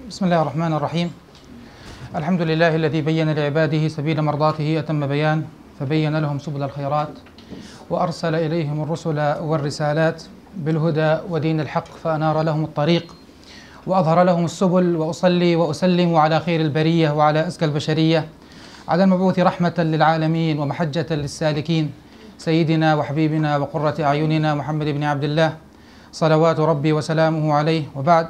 بسم الله الرحمن الرحيم. الحمد لله الذي بين لعباده سبيل مرضاته أتم بيان، فبين لهم سبل الخيرات وأرسل إليهم الرسل والرسالات بالهدى ودين الحق فأنار لهم الطريق وأظهر لهم السبل. وأصلي وأسلم على خير البرية وعلى أزكى البشرية، على المبعوث رحمة للعالمين ومحجة للسالكين، سيدنا وحبيبنا وقرة أعيننا محمد بن عبد الله صلوات ربي وسلامه عليه. وبعد،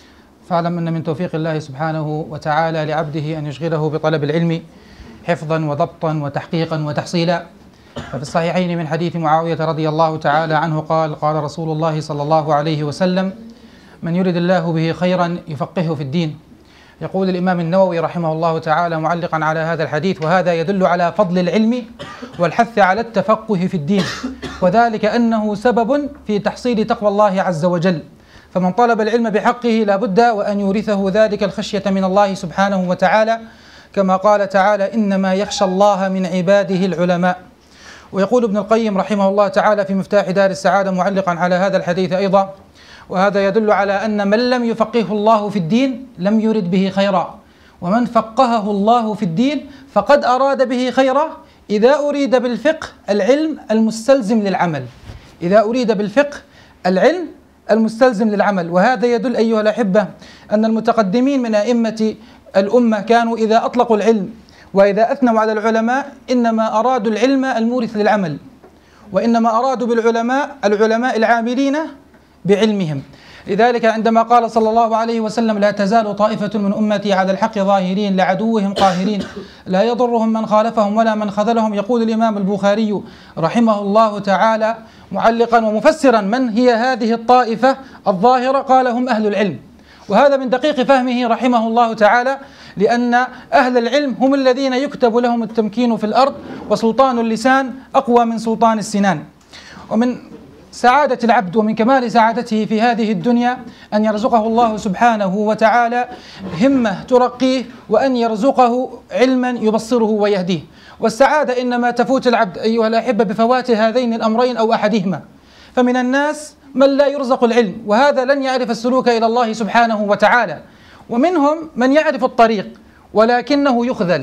فاعلم أن من توفيق الله سبحانه وتعالى لعبده أن يشغله بطلب العلم حفظا وضبطا وتحقيقا وتحصيلا. ففي الصحيحين من حديث معاوية رضي الله تعالى عنه قال: قال رسول الله صلى الله عليه وسلم: من يرد الله به خيرا يفقهه في الدين. يقول الإمام النووي رحمه الله تعالى معلقا على هذا الحديث: وهذا يدل على فضل العلم والحث على التفقه في الدين، وذلك أنه سبب في تحصيل تقوى الله عز وجل. فمن طلب العلم بحقه لا بد وأن يورثه ذلك الخشية من الله سبحانه وتعالى، كما قال تعالى: إنما يخشى الله من عباده العلماء. ويقول ابن القيم رحمه الله تعالى في مفتاح دار السعادة معلقا على هذا الحديث أيضا: وهذا يدل على أن من لم يفقهه الله في الدين لم يرد به خيرا، ومن فقهه الله في الدين فقد أراد به خيرا، إذا أريد بالفقه العلم المستلزم للعمل. إذا أريد بالفقه العلم المستلزم للعمل. وهذا يدل أيها الأحبة أن المتقدمين من أئمة الأمة كانوا إذا أطلقوا العلم وإذا أثنوا على العلماء إنما أرادوا العلم المورث للعمل، وإنما أرادوا بالعلماء العلماء العاملين بعلمهم. لذلك عندما قال صلى الله عليه وسلم: لا تزال طائفة من أمتي على الحق ظاهرين لعدوهم قاهرين لا يضرهم من خالفهم ولا من خذلهم. يقول الإمام البخاري رحمه الله تعالى معلقا ومفسرا من هي هذه الطائفة الظاهرة، قال: هم أهل العلم. وهذا من دقيق فهمه رحمه الله تعالى، لأن أهل العلم هم الذين يكتب لهم التمكين في الأرض، وسلطان اللسان أقوى من سلطان السنان. ومن سعادة العبد ومن كمال سعادته في هذه الدنيا أن يرزقه الله سبحانه وتعالى همة ترقيه، وأن يرزقه علما يبصره ويهديه. والسعادة إنما تفوت العبد أيها الأحبة بفوات هذين الأمرين أو أحدهما. فمن الناس من لا يرزق العلم، وهذا لن يعرف السلوك إلى الله سبحانه وتعالى، ومنهم من يعرف الطريق ولكنه يخذل،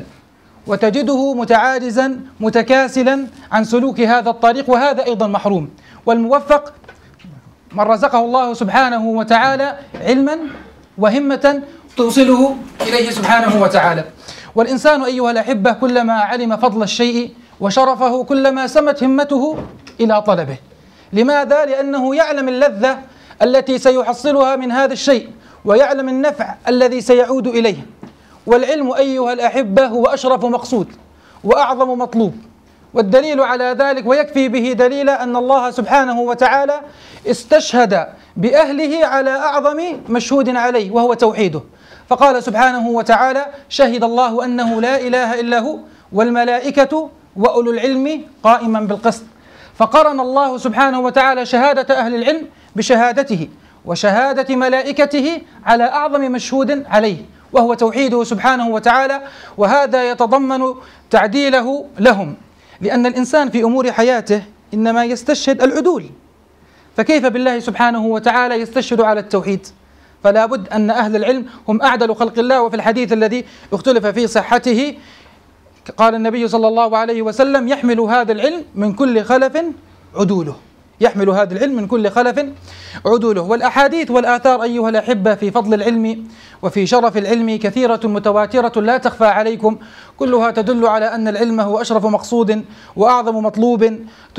وتجده متعاجزا متكاسلا عن سلوك هذا الطريق، وهذا أيضا محروم. والموفق من رزقه الله سبحانه وتعالى علما وهمة توصله إليه سبحانه وتعالى. والإنسان أيها الأحبة كلما علم فضل الشيء وشرفه كلما سمت همته إلى طلبه. لماذا؟ لأنه يعلم اللذة التي سيحصلها من هذا الشيء، ويعلم النفع الذي سيعود إليه. والعلم أيها الأحبة هو أشرف مقصود وأعظم مطلوب. والدليل على ذلك ويكفي به دليلا أن الله سبحانه وتعالى استشهد بأهله على أعظم مشهود عليه وهو توحيده، فقال سبحانه وتعالى: شهد الله أنه لا إله إلا هو والملائكة وأولو العلم قائما بالقسط. فقرن الله سبحانه وتعالى شهادة أهل العلم بشهادته وشهادة ملائكته على أعظم مشهود عليه وهو توحيده سبحانه وتعالى. وهذا يتضمن تعديله لهم، لأن الإنسان في أمور حياته إنما يستشهد العدول، فكيف بالله سبحانه وتعالى يستشهد على التوحيد؟ فلا بد أن أهل العلم هم أعدل خلق الله. وفي الحديث الذي اختلف في صحته قال النبي صلى الله عليه وسلم: يحمل هذا العلم من كل خلف عدوله. يحمل هذا العلم من كل خلف عدوله. والأحاديث والآثار أيها الأحبة في فضل العلم وفي شرف العلم كثيرة متواترة لا تخفى عليكم، كلها تدل على أن العلم هو أشرف مقصود وأعظم مطلوب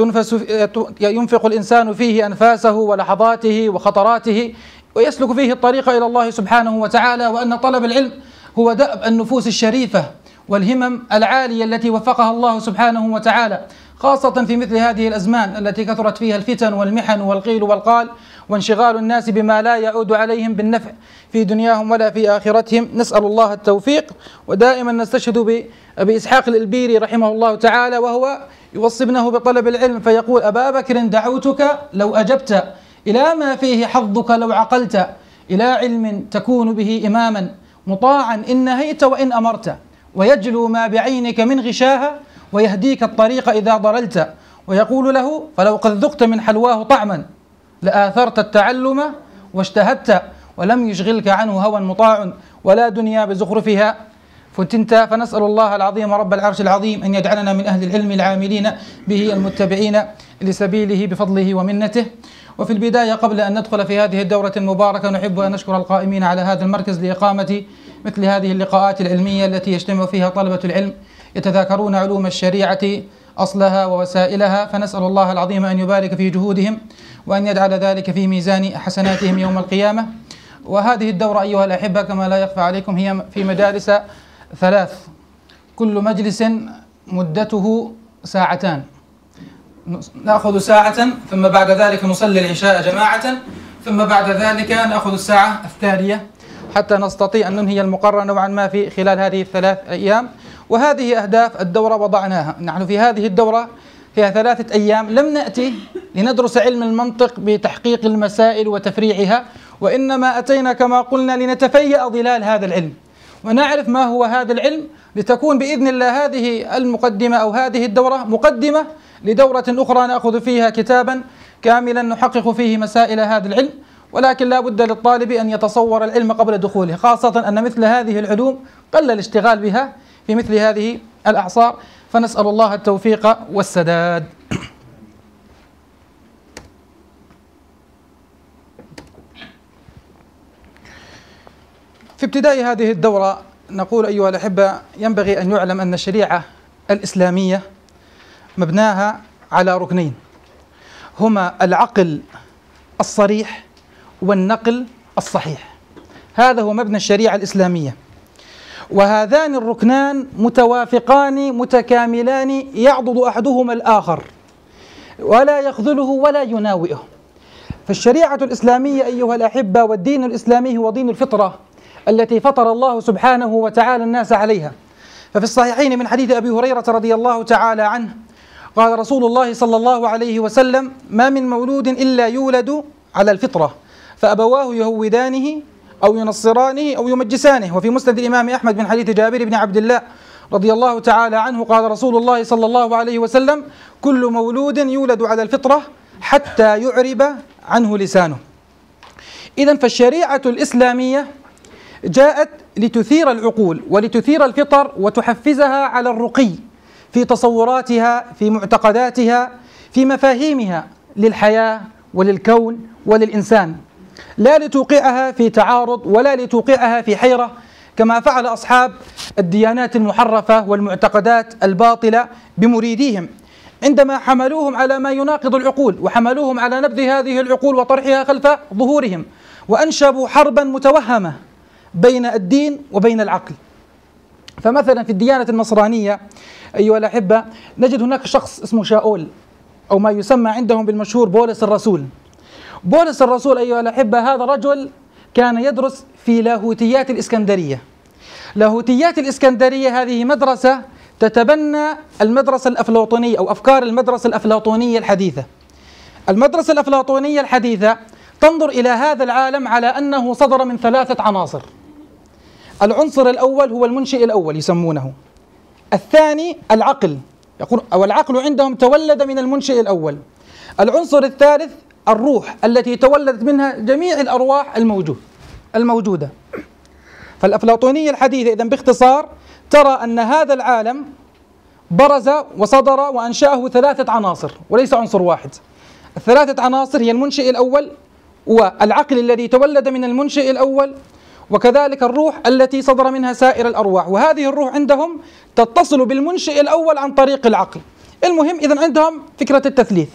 ينفق الإنسان فيه أنفاسه ولحظاته وخطراته ويسلك فيه الطريق إلى الله سبحانه وتعالى. وأن طلب العلم هو دأب النفوس الشريفة والهمم العالية التي وفقها الله سبحانه وتعالى، خاصة في مثل هذه الأزمان التي كثرت فيها الفتن والمحن والقيل والقال وانشغال الناس بما لا يعود عليهم بالنفع في دنياهم ولا في آخرتهم. نسأل الله التوفيق. ودائما نستشهد بأبي إسحاق الإلبيري رحمه الله تعالى وهو يوصي ابنه بطلب العلم فيقول: أبا بكر دعوتك لو أجبت، إلى ما فيه حظك لو عقلت، إلى علم تكون به إماما مطاعا إن نهيت وإن أمرت، ويجلو ما بعينك من غشاها ويهديك الطريق إذا ضللت. ويقول له: فلو قد ذقت من حلواه طعما لآثرت التعلم واشتهدت، ولم يشغلك عنه هوى مطاع ولا دنيا بزخرفها فتنتا. فنسأل الله العظيم رب العرش العظيم أن يجعلنا من أهل العلم العاملين به المتبعين لسبيله بفضله ومنته. وفي البداية قبل أن ندخل في هذه الدورة المباركة نحب أن نشكر القائمين على هذا المركز لإقامة مثل هذه اللقاءات العلمية التي يجتمع فيها طلبة العلم يتذاكرون علوم الشريعة أصلها ووسائلها. فنسأل الله العظيم أن يبارك في جهودهم وأن يجعل ذلك في ميزان حسناتهم يوم القيامة. وهذه الدورة أيها الأحبة كما لا يخفى عليكم هي في مجالس 3، كل مجلس مدته 2 ساعة، نأخذ 1 ساعة ثم بعد ذلك نصلي العشاء جماعة، ثم بعد ذلك نأخذ 1 ساعة الثانية حتى نستطيع أن ننهي المقرر نوعا ما في خلال هذه ال3 أيام. وهذه أهداف الدورة وضعناها. نحن في هذه الدورة فيها 3 أيام لم نأتي لندرس علم المنطق بتحقيق المسائل وتفريعها، وإنما أتينا كما قلنا لنتفيأ ظلال هذا العلم ونعرف ما هو هذا العلم، لتكون بإذن الله هذه المقدمة أو هذه الدورة مقدمة لدورة أخرى نأخذ فيها كتابا كاملا نحقق فيه مسائل هذا العلم. ولكن لا بد للطالب أن يتصور العلم قبل دخوله، خاصة أن مثل هذه العلوم قل الاشتغال بها في مثل هذه الأعصار. فنسأل الله التوفيق والسداد. في ابتداء هذه الدورة نقول أيها الأحبة ينبغي أن يعلم أن الشريعة الإسلامية مبناها على ركنين هما العقل الصريح والنقل الصحيح. هذا هو مبنى الشريعة الإسلامية، وهذان الركنان متوافقان متكاملان يعضد أحدهما الآخر ولا يخذله ولا يناوئه. فالشريعة الإسلامية أيها الأحبة والدين الإسلامي هو دين الفطرة التي فطر الله سبحانه وتعالى الناس عليها. ففي الصحيحين من حديث أبي هريرة رضي الله تعالى عنه قال رسول الله صلى الله عليه وسلم: ما من مولود إلا يولد على الفطرة فأبواه يهودانه أو ينصرانه أو يمجسانه. وفي مسند الإمام أحمد من حديث جابر بن عبد الله رضي الله تعالى عنه قال رسول الله صلى الله عليه وسلم: كل مولود يولد على الفطرة حتى يعرب عنه لسانه. إذن فالشريعة الإسلامية جاءت لتثير العقول ولتثير الفطر وتحفزها على الرقي في تصوراتها، في معتقداتها، في مفاهيمها للحياة وللكون وللإنسان، لا لتوقعها في تعارض ولا لتوقعها في حيرة كما فعل أصحاب الديانات المحرفة والمعتقدات الباطلة بمريديهم عندما حملوهم على ما يناقض العقول وحملوهم على نبذ هذه العقول وطرحها خلف ظهورهم، وأنشبوا حربا متوهمة بين الدين وبين العقل. فمثلا في الديانة النصرانية أيها الأحبة نجد هناك شخص اسمه شاول أو ما يسمى عندهم بالمشهور بولس الرسول. بولس الرسول أيها الأحبة هذا رجل كان يدرس في لاهوتيات الإسكندرية. لاهوتيات الإسكندرية هذه مدرسة تتبنى المدرسة الأفلاطونية أو أفكار المدرسة الأفلاطونية الحديثة. المدرسة الأفلاطونية الحديثة تنظر إلى هذا العالم على أنه صدر من 3 عناصر. العنصر الأول هو المنشئ الأول يسمونه، الثاني العقل، يقول أو العقل عندهم تولد من المنشئ الأول. العنصر الثالث الروح التي تولدت منها جميع الأرواح الموجودة. فالأفلاطونية الحديثة إذن باختصار ترى أن هذا العالم برز وصدر وأنشأه 3 عناصر وليس عنصر واحد. ال3 عناصر هي المنشئ الأول والعقل الذي تولد من المنشئ الأول، وكذلك الروح التي صدر منها سائر الأرواح، وهذه الروح عندهم تتصل بالمنشئ الأول عن طريق العقل. المهم إذن عندهم فكرة التثليث.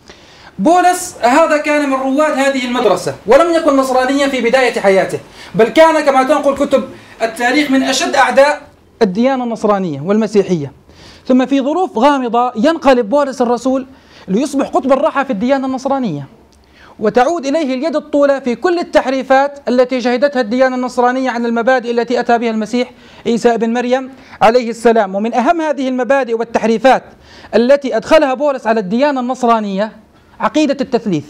بولس هذا كان من رواد هذه المدرسة ولم يكن نصرانيا في بداية حياته، بل كان كما تنقل كتب التاريخ من أشد أعداء الديانة النصرانية والمسيحية. ثم في ظروف غامضة ينقلب بولس الرسول ليصبح قطب الرحى في الديانة النصرانية، وتعود إليه اليد الطولى في كل التحريفات التي شهدتها الديانة النصرانية عن المبادئ التي أتى بها المسيح عيسى ابن مريم عليه السلام. ومن أهم هذه المبادئ والتحريفات التي أدخلها بولس على الديانة النصرانية عقيدة التثليث.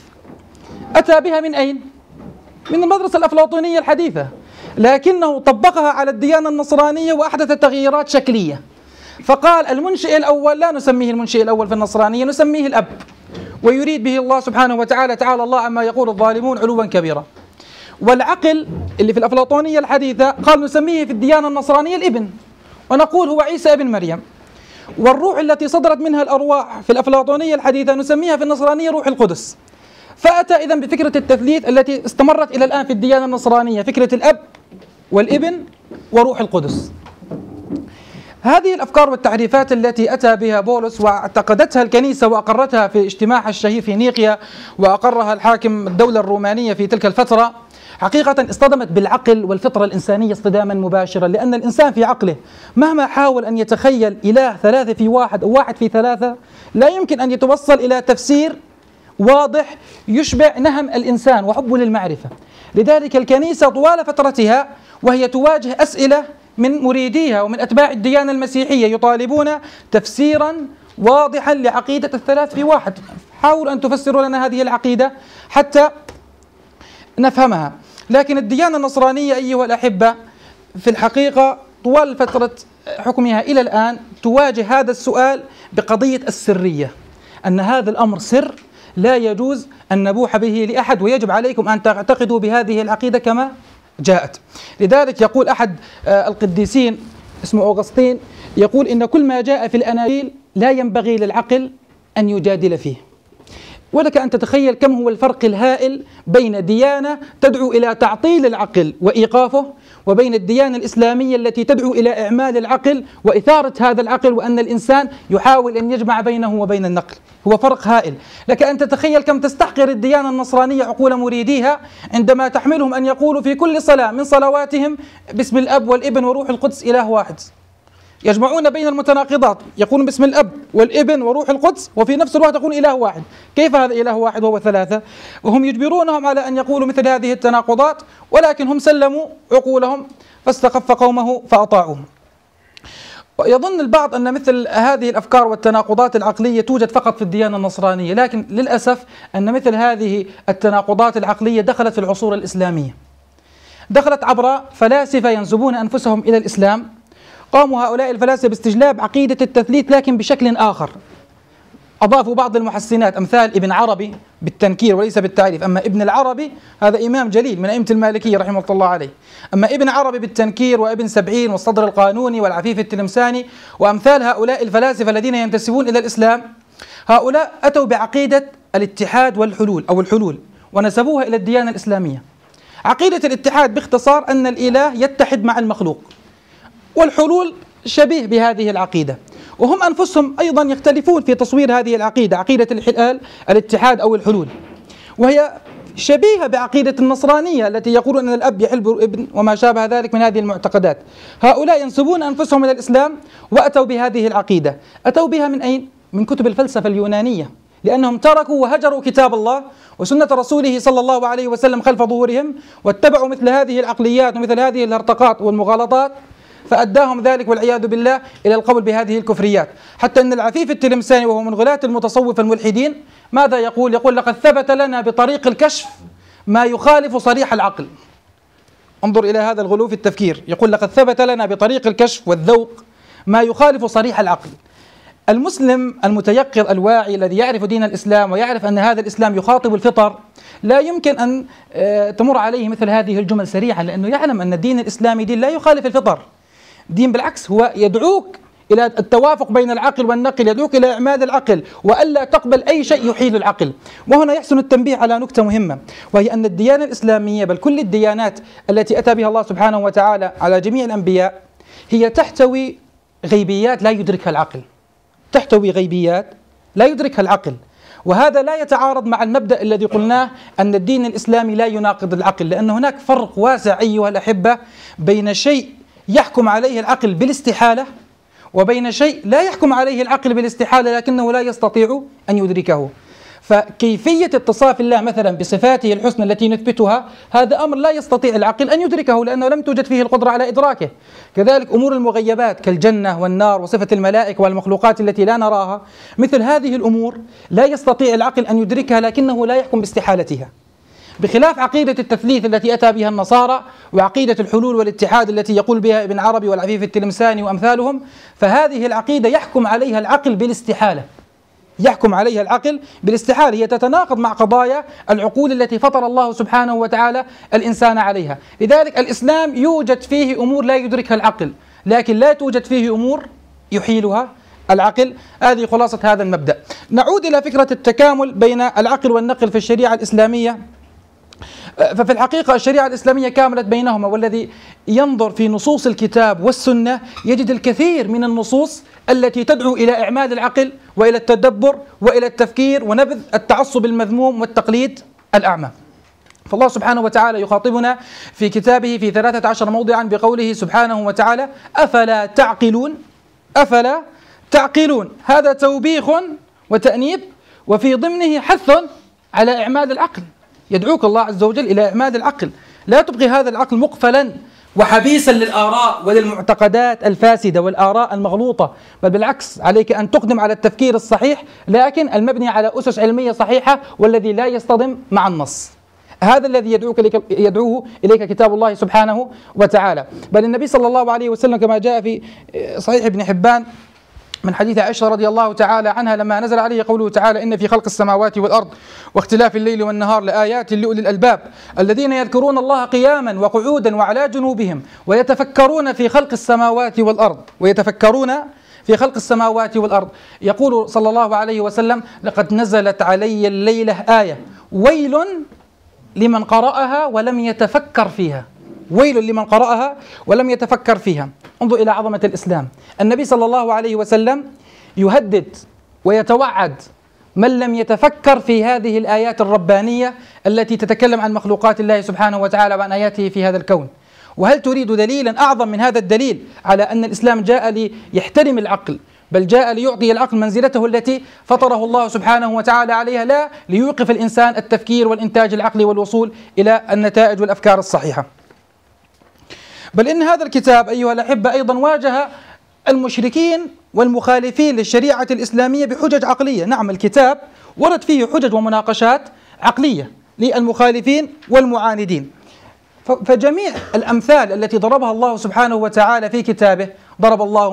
أتى بها من أين؟ من المدرسة الأفلاطونية الحديثة، لكنه طبقها على الديانة النصرانية وأحدث تغييرات شكلية. فقال المنشئ الأول لا نسميه المنشئ الأول في النصرانية، نسميه الأب، ويريد به الله سبحانه وتعالى تعالى الله عما يقول الظالمون علوا كبيرا. والعقل اللي في الأفلاطونية الحديثة قال نسميه في الديانة النصرانية الابن، ونقول هو عيسى ابن مريم. والروح التي صدرت منها الأرواح في الأفلاطونية الحديثة نسميها في النصرانية روح القدس. فأتى إذن بفكرة التثليث التي استمرت إلى الآن في الديانة النصرانية، فكرة الأب والابن وروح القدس. هذه الأفكار والتعريفات التي أتى بها بولس واعتقدتها الكنيسة وأقرتها في اجتماعها الشهير في نيقيا، وأقرها الحاكم الدولة الرومانية في تلك الفترة، حقيقة اصطدمت بالعقل والفطرة الإنسانية اصطداما مباشرا، لأن الإنسان في عقله مهما حاول أن يتخيل إله 3 في 1 أو 1 في 3 لا يمكن أن يتوصل إلى تفسير واضح يشبع نهم الإنسان وحبه للمعرفة. لذلك الكنيسة طوال فترتها وهي تواجه أسئلة من مريديها ومن أتباع الديانة المسيحية يطالبون تفسيرا واضحا لعقيدة 3 في 1. حاولوا أن تفسروا لنا هذه العقيدة حتى نفهمها. لكن الديانة النصرانية أيها الأحبة في الحقيقة طوال فترة حكمها إلى الآن تواجه هذا السؤال بقضية السرية، أن هذا الأمر سر لا يجوز أن نبوح به لأحد، ويجب عليكم أن تعتقدوا بهذه العقيدة كما جاءت. لذلك يقول أحد القديسين اسمه أوغسطين، يقول إن كل ما جاء في الأناجيل لا ينبغي للعقل أن يجادل فيه. ولك أن تتخيل كم هو الفرق الهائل بين ديانة تدعو إلى تعطيل العقل وإيقافه، وبين الديانة الإسلامية التي تدعو إلى إعمال العقل وإثارة هذا العقل، وأن الإنسان يحاول أن يجمع بينه وبين النقل. هو فرق هائل. لك أن تتخيل كم تستحقر الديانة النصرانية عقول مريديها عندما تحملهم أن يقولوا في كل صلاة من صلواتهم باسم الأب والابن وروح القدس إله واحد. يجمعون بين المتناقضات، يقولون باسم الأب والابن وروح القدس وفي نفس الوقت يقولون إله واحد. كيف هذا إله واحد وهو 3؟ وهم يجبرونهم على أن يقولوا مثل هذه التناقضات، ولكن هم سلموا عقولهم فاستخف قومه فأطاعوه. ويظن البعض أن مثل هذه الأفكار والتناقضات العقلية توجد فقط في الديانة النصرانية، لكن للأسف أن مثل هذه التناقضات العقلية دخلت في العصور الإسلامية، دخلت عبر فلاسفة ينسبون أنفسهم إلى الإسلام. قاموا هؤلاء الفلاسفة باستجلاب عقيدة التثليث لكن بشكل آخر، أضافوا بعض المحسنات أمثال ابن عربي بالتنكير وليس بالتعريف. أما ابن العربي هذا إمام جليل من أئمة المالكية رحمه الله عليه، أما ابن عربي بالتنكير وابن سبعين والصدر القانوني والعفيف التلمساني وأمثال هؤلاء الفلاسفة الذين ينتسبون إلى الإسلام، هؤلاء أتوا بعقيدة الاتحاد والحلول أو الحلول ونسبوها إلى الديانة الإسلامية. عقيدة الاتحاد باختصار أن الإله يتحد مع المخلوق، والحلول شبيه بهذه العقيدة، وهم أنفسهم أيضا يختلفون في تصوير هذه العقيدة، عقيدة الاتحاد أو الحلول، وهي شبيهة بعقيدة النصرانية التي يقولون أن الأب يحل الابن وما شابه ذلك من هذه المعتقدات. هؤلاء ينسبون أنفسهم إلى الإسلام وأتوا بهذه العقيدة. أتوا بها من أين؟ من كتب الفلسفة اليونانية، لأنهم تركوا وهجروا كتاب الله وسنة رسوله صلى الله عليه وسلم خلف ظهورهم، واتبعوا مثل هذه العقليات ومثل هذه الهرطقات والمغالطات، فأداهم ذلك والعياذ بالله إلى القول بهذه الكفريات. حتى أن العفيف التلمساني وهو من غلاة المتصوف الملحدين ماذا يقول؟ يقول لقد ثبت لنا بطريق الكشف ما يخالف صريح العقل. انظر إلى هذا الغلو في التفكير، يقول لقد ثبت لنا بطريق الكشف والذوق ما يخالف صريح العقل. المسلم المتيقظ الواعي الذي يعرف دين الإسلام ويعرف أن هذا الإسلام يخاطب الفطر لا يمكن أن تمر عليه مثل هذه الجمل سريعا، لأنه يعلم أن الدين الإسلامي دين لا يخالف الفطر، دين بالعكس هو يدعوك إلى التوافق بين العقل والنقل، يدعوك إلى إعمال العقل وألا تقبل أي شيء يحيل العقل. وهنا يحسن التنبيه على نكتة مهمة، وهي أن الديانة الإسلامية بل كل الديانات التي أتى بها الله سبحانه وتعالى على جميع الأنبياء هي تحتوي غيبيات لا يدركها العقل، تحتوي غيبيات لا يدركها العقل. وهذا لا يتعارض مع المبدأ الذي قلناه أن الدين الإسلامي لا يناقض العقل، لأن هناك فرق واسع أيها الأحبة بين شيء يحكم عليه العقل بالاستحالة وبين شيء لا يحكم عليه العقل بالاستحالة لكنه لا يستطيع أن يدركه. فكيفية اتصاف الله مثلا بصفاته الحسنى التي نثبتها هذا أمر لا يستطيع العقل أن يدركه لأنه لم توجد فيه القدرة على إدراكه. كذلك أمور المغيبات كالجنة والنار وصفة الملائكة والمخلوقات التي لا نراها، مثل هذه الأمور لا يستطيع العقل أن يدركها لكنه لا يحكم باستحالتها، بخلاف عقيدة التثليث التي أتى بها النصارى وعقيدة الحلول والاتحاد التي يقول بها ابن عربي والعفيف التلمساني وأمثالهم. فهذه العقيدة يحكم عليها العقل بالاستحالة، يحكم عليها العقل بالاستحالة، هي تتناقض مع قضايا العقول التي فطر الله سبحانه وتعالى الإنسان عليها. لذلك الإسلام يوجد فيه أمور لا يدركها العقل، لكن لا توجد فيه أمور يحيلها العقل. هذه خلاصة هذا المبدأ. نعود إلى فكرة التكامل بين العقل والنقل في الشريعة الإسلامية. ففي الحقيقة الشريعة الإسلامية كاملت بينهما، والذي ينظر في نصوص الكتاب والسنة يجد الكثير من النصوص التي تدعو إلى إعمال العقل وإلى التدبر وإلى التفكير ونبذ التعصب المذموم والتقليد الأعمى. فالله سبحانه وتعالى يخاطبنا في كتابه في 13 موضعا بقوله سبحانه وتعالى: أفلا تعقلون؟ أفلا تعقلون. هذا توبيخ وتأنيب، وفي ضمنه حث على إعمال العقل. يدعوك الله عز وجل إلى إعمال العقل، لا تبقي هذا العقل مقفلا وحبيسا للآراء وللمعتقدات الفاسدة والآراء المغلوطة، بل بالعكس عليك أن تقدم على التفكير الصحيح، لكن المبني على أسس علمية صحيحة والذي لا يصطدم مع النص. هذا الذي يدعوه إليك كتاب الله سبحانه وتعالى. بل النبي صلى الله عليه وسلم كما جاء في صحيح ابن حبان من حديث عائشة رضي الله تعالى عنها لما نزل عليه قوله تعالى: إن في خلق السماوات والأرض واختلاف الليل والنهار لآيات لأولي الألباب الذين يذكرون الله قياما وقعودا وعلى جنوبهم ويتفكرون في خلق السماوات والأرض يقول صلى الله عليه وسلم: لقد نزلت علي الليلة آية ويل لمن قرأها ولم يتفكر فيها. ويل لمن قرأها ولم يتفكر فيها. انظر إلى عظمة الإسلام. النبي صلى الله عليه وسلم يهدد ويتوعد من لم يتفكر في هذه الآيات الربانية التي تتكلم عن مخلوقات الله سبحانه وتعالى وعن آياته في هذا الكون. وهل تريد دليلا أعظم من هذا الدليل على أن الإسلام جاء ليحترم العقل، بل جاء ليعطي العقل منزلته التي فطره الله سبحانه وتعالى عليها، لا ليوقف الإنسان التفكير والإنتاج العقلي والوصول إلى النتائج والأفكار الصحيحة. بل إن هذا الكتاب أيها الأحبة أيضا واجه المشركين والمخالفين للشريعة الإسلامية بحجج عقلية. نعم، الكتاب ورد فيه حجج ومناقشات عقلية للمخالفين والمعاندين. فجميع الأمثال التي ضربها الله سبحانه وتعالى في كتابه، ضرب الله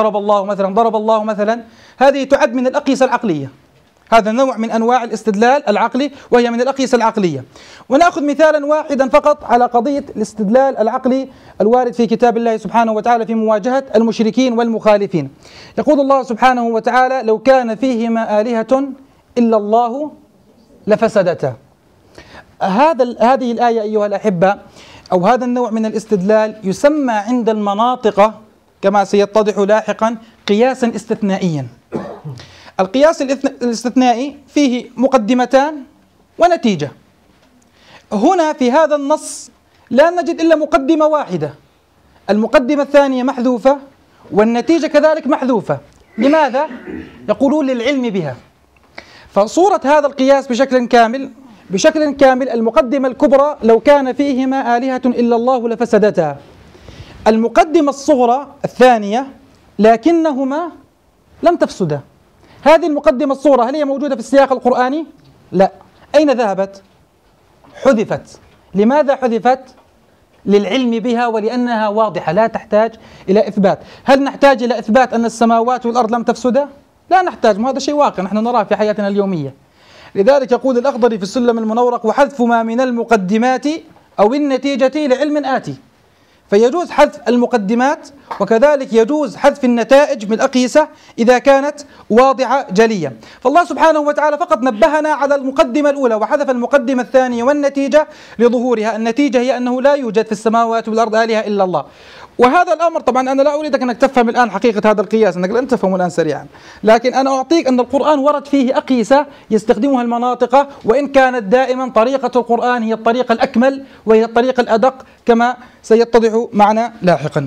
مثلا، هذه تعد من الأقيسة العقلية. هذا نوع من أنواع الاستدلال العقلي، وهي من الأقيسة العقلية. ونأخذ مثالا واحدا فقط على قضية الاستدلال العقلي الوارد في كتاب الله سبحانه وتعالى في مواجهة المشركين والمخالفين. يقول الله سبحانه وتعالى: لو كان فيهما آلهة إلا الله لفسدتا. هذه الآية أيها الأحبة أو هذا النوع من الاستدلال يسمى عند المناطق كما سيتضح لاحقا قياسا استثنائيا. القياس الاستثنائي فيه مقدمتان ونتيجة. هنا في هذا النص لا نجد إلا مقدمة واحدة، المقدمة الثانية محذوفة والنتيجة كذلك محذوفة. لماذا؟ يقولون للعلم بها. فصورة هذا القياس بشكل كامل المقدمة الكبرى: لو كان فيهما آلهة إلا الله لفسدتا. المقدمة الصغرى الثانية: لكنهما لم تفسدا. هذه المقدمة الصغرى هل هي موجودة في السياق القرآني؟ لا. أين ذهبت؟ حذفت. لماذا حذفت؟ للعلم بها ولأنها واضحة لا تحتاج إلى إثبات. هل نحتاج إلى إثبات أن السماوات والأرض لم تفسدا؟ لا نحتاج، هذا شيء واقع نحن نراه في حياتنا اليومية. لذلك يقول الأخضري في السلم المنورق: وحذف ما من المقدمات أو النتيجة لعلم آتي. فيجوز حذف المقدمات وكذلك يجوز حذف النتائج من الأقيسة إذا كانت واضحة جلية. فالله سبحانه وتعالى فقط نبهنا على المقدمة الأولى وحذف المقدمة الثانية والنتيجة لظهورها. النتيجة هي أنه لا يوجد في السماوات والأرض آلهة إلا الله. وهذا الأمر طبعا أنا لا أريدك أنك تفهم الآن حقيقة هذا القياس، أنك لن تفهمه الآن سريعا، لكن أنا أعطيك أن القرآن ورد فيه أقيسة يستخدمها المناطق، وإن كانت دائما طريقة القرآن هي الطريقة الأكمل وهي الطريقة الأدق كما سيتضح معنا لاحقا.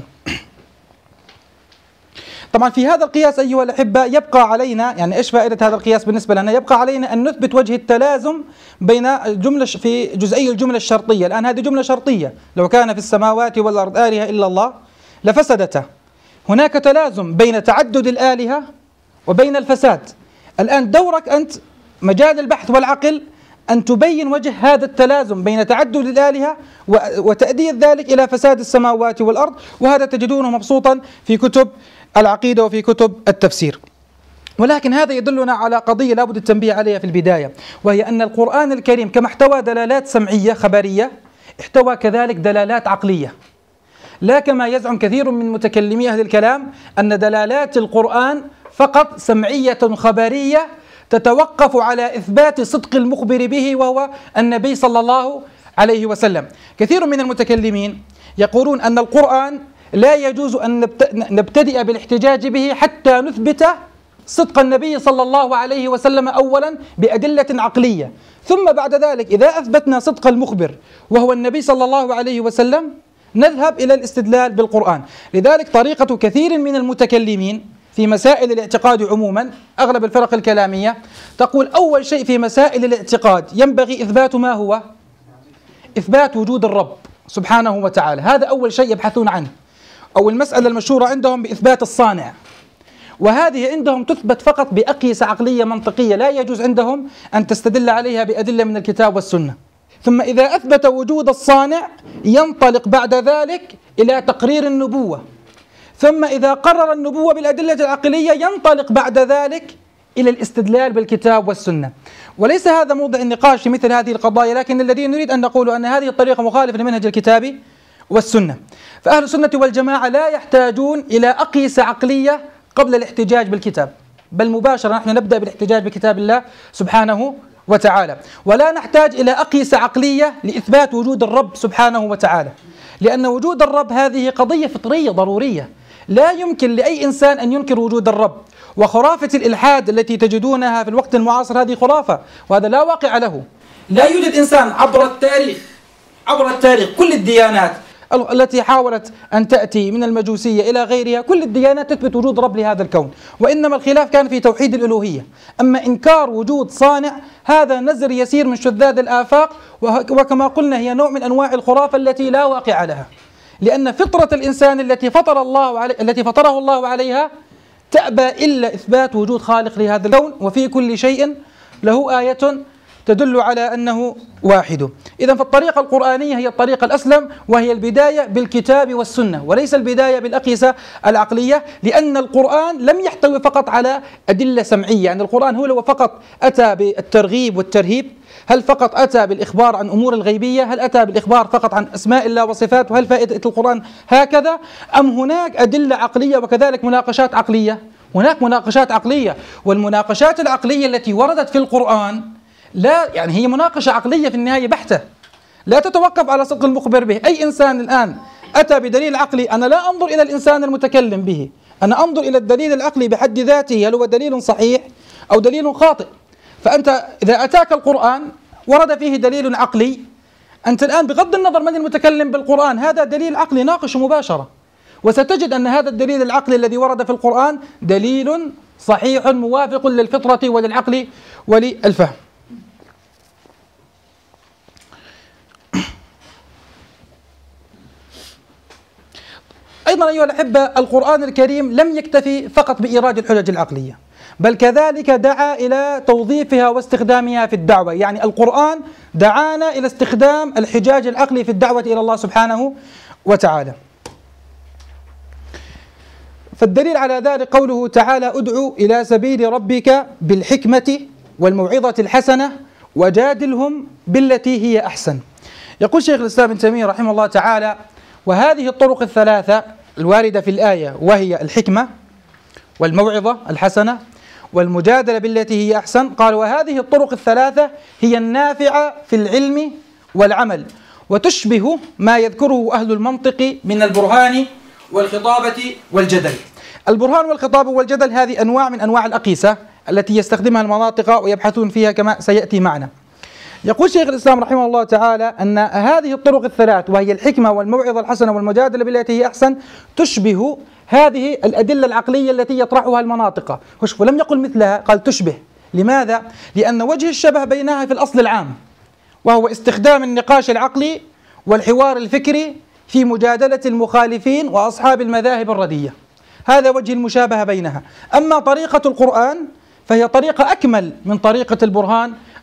طبعا في هذا القياس أيها الأحبة يبقى علينا، يعني إيش فائدة هذا القياس بالنسبة لنا؟ يبقى علينا أن نثبت وجه التلازم بين الجملة في جزئي الجملة الشرطية. الآن هذه جملة شرطية: لو كان في السماوات والأرض آلهة إلا الله لفسدتا. هناك تلازم بين تعدد الآلهة وبين الفساد. الآن دورك أنت مجال البحث والعقل أن تبين وجه هذا التلازم بين تعدد الآلهة وتأدية ذلك إلى فساد السماوات والأرض، وهذا تجدونه مبسوطا في كتب العقيدة وفي كتب التفسير. ولكن هذا يدلنا على قضية لا بد التنبيه عليها في البداية، وهي أن القرآن الكريم كما احتوى دلالات سمعية خبرية احتوى كذلك دلالات عقلية، لا كما يزعم كثير من متكلمي أهل الكلام أن دلالات القرآن فقط سمعية خبرية تتوقف على إثبات صدق المخبر به وهو النبي صلى الله عليه وسلم. كثير من المتكلمين يقولون أن القرآن لا يجوز أن نبتدئ بالاحتجاج به حتى نثبت صدق النبي صلى الله عليه وسلم أولا بأدلة عقلية، ثم بعد ذلك إذا أثبتنا صدق المخبر وهو النبي صلى الله عليه وسلم نذهب إلى الاستدلال بالقرآن. لذلك طريقة كثير من المتكلمين في مسائل الاعتقاد عموما، أغلب الفرق الكلامية، تقول أول شيء في مسائل الاعتقاد ينبغي إثبات ما هو؟ إثبات وجود الرب سبحانه وتعالى، هذا أول شيء يبحثون عنه. أو المسألة المشهورة عندهم بإثبات الصانع، وهذه عندهم تثبت فقط بأقيسة عقلية منطقية، لا يجوز عندهم أن تستدل عليها بأدلة من الكتاب والسنة. ثم إذا أثبت وجود الصانع ينطلق بعد ذلك إلى تقرير النبوة، ثم إذا قرر النبوة بالأدلة العقلية ينطلق بعد ذلك إلى الاستدلال بالكتاب والسنة. وليس هذا موضع النقاش في مثل هذه القضايا، لكن الذي نريد أن نقول أن هذه الطريقة مخالفة لمنهج الكتاب والسنة. فأهل السنة والجماعة لا يحتاجون إلى أقيسة عقلية قبل الاحتجاج بالكتاب، بل مباشرة نحن نبدأ بالاحتجاج بكتاب الله سبحانه وتعالى، ولا نحتاج إلى أقيسة عقلية لإثبات وجود الرب سبحانه وتعالى، لأن وجود الرب هذه قضية فطرية ضرورية، لا يمكن لأي إنسان أن ينكر وجود الرب. وخرافة الإلحاد التي تجدونها في الوقت المعاصر هذه خرافة، وهذا لا واقع له. لا يوجد إنسان عبر التاريخ كل الديانات التي حاولت أن تأتي من المجوسية إلى غيرها، كل الديانات تثبت وجود رب لهذا الكون، وإنما الخلاف كان في توحيد الألوهية. أما إنكار وجود صانع هذا نزر يسير من شذاذ الآفاق، وكما قلنا هي نوع من أنواع الخرافة التي لا واقع لها، لأن فطرة الإنسان التي فطره الله عليها تأبى إلا إثبات وجود خالق لهذا الكون، وفي كل شيء له آية تدل على أنه واحد. إذن فالطريقة القرآنية هي الطريقة الأسلم، وهي البداية بالكتاب والسنة وليس البداية بالأقيسة العقلية، لأن القرآن لم يحتوي فقط على أدلة سمعية. يعني القرآن هو لو فقط أتى بالترغيب والترهيب، هل فقط أتى بالإخبار عن أمور الغيبية، هل أتى بالإخبار فقط عن أسماء الله وصفاته، هل فائدة القرآن هكذا، أم هناك أدلة عقلية وكذلك مناقشات عقلية؟ هناك مناقشات عقلية، والمناقشات العقلية التي وردت في القرآن لا يعني هي مناقشة عقلية في النهاية بحتة، لا تتوقف على صدق المخبر به. أي إنسان الآن أتى بدليل عقلي، أنا لا أنظر إلى الإنسان المتكلم به، أنا أنظر إلى الدليل العقلي بحد ذاته، هل هو دليل صحيح أو دليل خاطئ. فأنت إذا أتاك القرآن ورد فيه دليل عقلي، أنت الآن بغض النظر من المتكلم بالقرآن هذا دليل عقلي ناقش مباشرة، وستجد أن هذا الدليل العقلي الذي ورد في القرآن دليل صحيح موافق للفطرة وللعقل وللفهم. أيضا أيها الأحبة، القرآن الكريم لم يكتفي فقط بإيراد الحجج العقلية، بل كذلك دعا إلى توظيفها واستخدامها في الدعوة. يعني القرآن دعانا إلى استخدام الحجاج العقلي في الدعوة إلى الله سبحانه وتعالى. فالدليل على ذلك قوله تعالى: ادعو إلى سبيل ربك بالحكمة والموعظة الحسنة وجادلهم بالتي هي أحسن. يقول شيخ الإسلام ابن تيمية رحمه الله تعالى: وهذه الطرق الثلاثة الواردة في الآية، وهي الحكمة والموعظة الحسنة والمجادلة بالتي هي أحسن، قال: وهذه الطرق الثلاثة هي النافعة في العلم والعمل، وتشبه ما يذكره أهل المنطق من البرهان والخطابة والجدل. البرهان والخطابة والجدل هذه أنواع من أنواع الأقيسة التي يستخدمها المناطق ويبحثون فيها كما سيأتي معنا. يقول شيخ الإسلام رحمه الله تعالى أن هذه الطرق الثلاث، وهي الحكمة والموعظة الحسنة والمجادلة بالتي هي أحسن، تشبه هذه الأدلة العقلية التي يطرحها المناطق. ولم يقل مثلها، قال تشبه. لماذا؟ لأن وجه الشبه بينها في الأصل العام، وهو استخدام النقاش العقلي والحوار الفكري في مجادلة المخالفين وأصحاب المذاهب الردية، هذا وجه المشابهة بينها. أما طريقة القرآن فهي طريقة أكمل من طريقة البرهان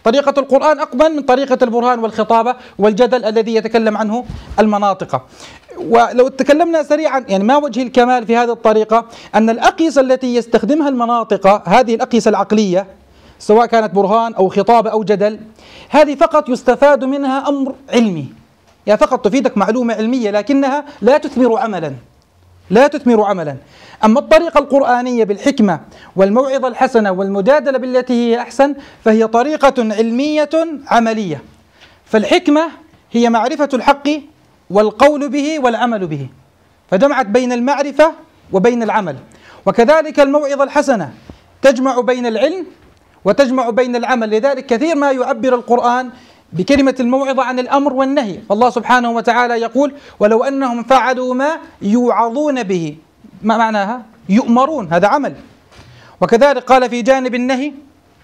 طريقة القرآن أقبل من طريقة البرهان والخطابة والجدل الذي يتكلم عنه المناطق. ولو تكلمنا سريعا يعني ما وجه الكمال في هذه الطريقة، أن الأقيسة التي يستخدمها المناطق، هذه الأقيسة العقلية سواء كانت برهان أو خطابة أو جدل، هذه فقط يستفاد منها أمر علمي، يعني فقط تفيدك معلومة علمية لكنها لا تثمر عملا، لا تثمر عملا. أما الطريقة القرآنية بالحكمة والموعظة الحسنة والمجادلة بالتي هي أحسن فهي طريقة علمية عملية. فالحكمة هي معرفة الحق والقول به والعمل به، فجمعت بين المعرفة وبين العمل. وكذلك الموعظة الحسنة تجمع بين العلم وتجمع بين العمل، لذلك كثير ما يعبر القرآن بكلمة الموعظة عن الأمر والنهي. فالله سبحانه وتعالى يقول: ولو أنهم فعلوا ما يوعظون به، ما معناها؟ يؤمرون، هذا عمل. وكذلك قال في جانب النهي: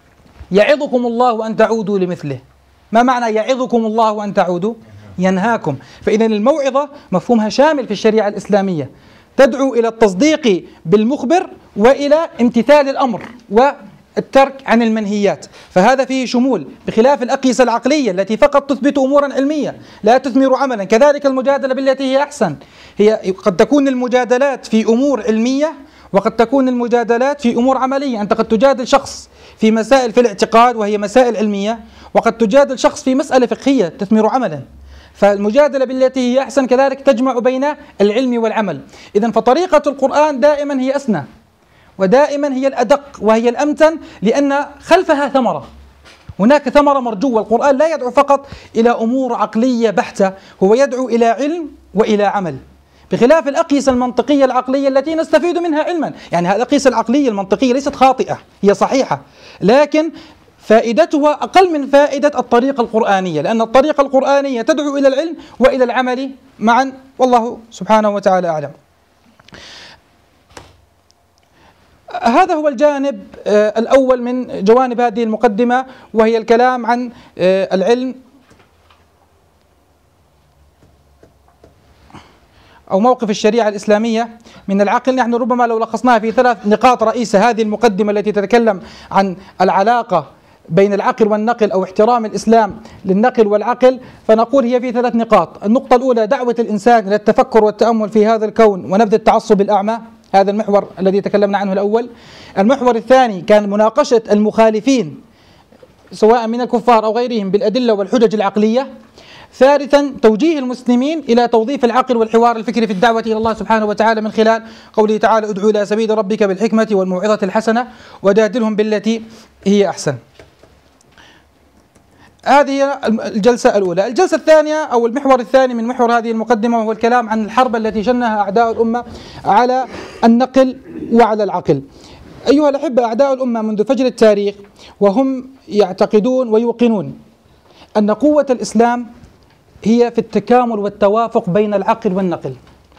يعظكم الله أن تعودوا لمثله. ما معنى يعظكم الله أن تعودوا؟ ينهاكم. فإذا الموعظة مفهومها شامل في الشريعة الإسلامية، تدعو إلى التصديق بالمخبر وإلى امتثال الأمر والترك عن المنهيات، فهذا فيه شمول، بخلاف الأقيسة العقلية التي فقط تثبت أمورا علمية لا تثمر عملا. كذلك المجادلة بالتي هي أحسن، هي قد تكون المجادلات في أمور علمية وقد تكون المجادلات في أمور عملية. أنت قد تجادل شخص في مسائل في الاعتقاد وهي مسائل علمية، وقد تجادل شخص في مسألة فقهية تثمر عملا. فالمجادلة بالتي هي أحسن كذلك تجمع بين العلم والعمل. إذن فطريقة القرآن دائما هي أسنى ودائما هي الأدق وهي الأمتن، لأن خلفها ثمرة، هناك ثمرة مرجوة. القرآن لا يدعو فقط إلى أمور عقلية بحتة، هو يدعو إلى علم وإلى عمل، بخلاف الأقيسة المنطقية العقلية التي نستفيد منها علما. يعني الأقيسة العقلية المنطقية ليست خاطئة، هي صحيحة، لكن فائدتها أقل من فائدة الطريقة القرآنية، لأن الطريقة القرآنية تدعو إلى العلم وإلى العمل معا، والله سبحانه وتعالى أعلم. هذا هو الجانب الأول من جوانب هذه المقدمة، وهي الكلام عن العلم أو موقف الشريعة الإسلامية من العقل. نحن ربما لو لخصناها في 3 نقاط رئيسة، هذه المقدمة التي تتكلم عن العلاقة بين العقل والنقل أو احترام الإسلام للنقل والعقل، فنقول هي في 3 نقاط. النقطة الأولى: دعوة الإنسان إلى التفكر والتأمل في هذا الكون ونبذ التعصب الأعمى، هذا المحور الذي تكلمنا عنه الأول. المحور الثاني كان مناقشة المخالفين سواء من الكفار أو غيرهم بالأدلة والحجج العقلية. ثالثا: توجيه المسلمين إلى توظيف العقل والحوار الفكري في الدعوة إلى الله سبحانه وتعالى من خلال قوله تعالى: ادعو إلى سبيل ربك بالحكمة والموعظة الحسنة وجادلهم بالتي هي أحسن. هذه الجلسة الأولى. الجلسة الثانية أو المحور الثاني من محور هذه المقدمة وهو الكلام عن الحرب التي شنها أعداء الأمة على النقل وعلى العقل. أيها الأحبة، أعداء الأمة منذ فجر التاريخ وهم يعتقدون ويوقنون أن قوة الإسلام هي في التكامل والتوافق بين العقل والنقل.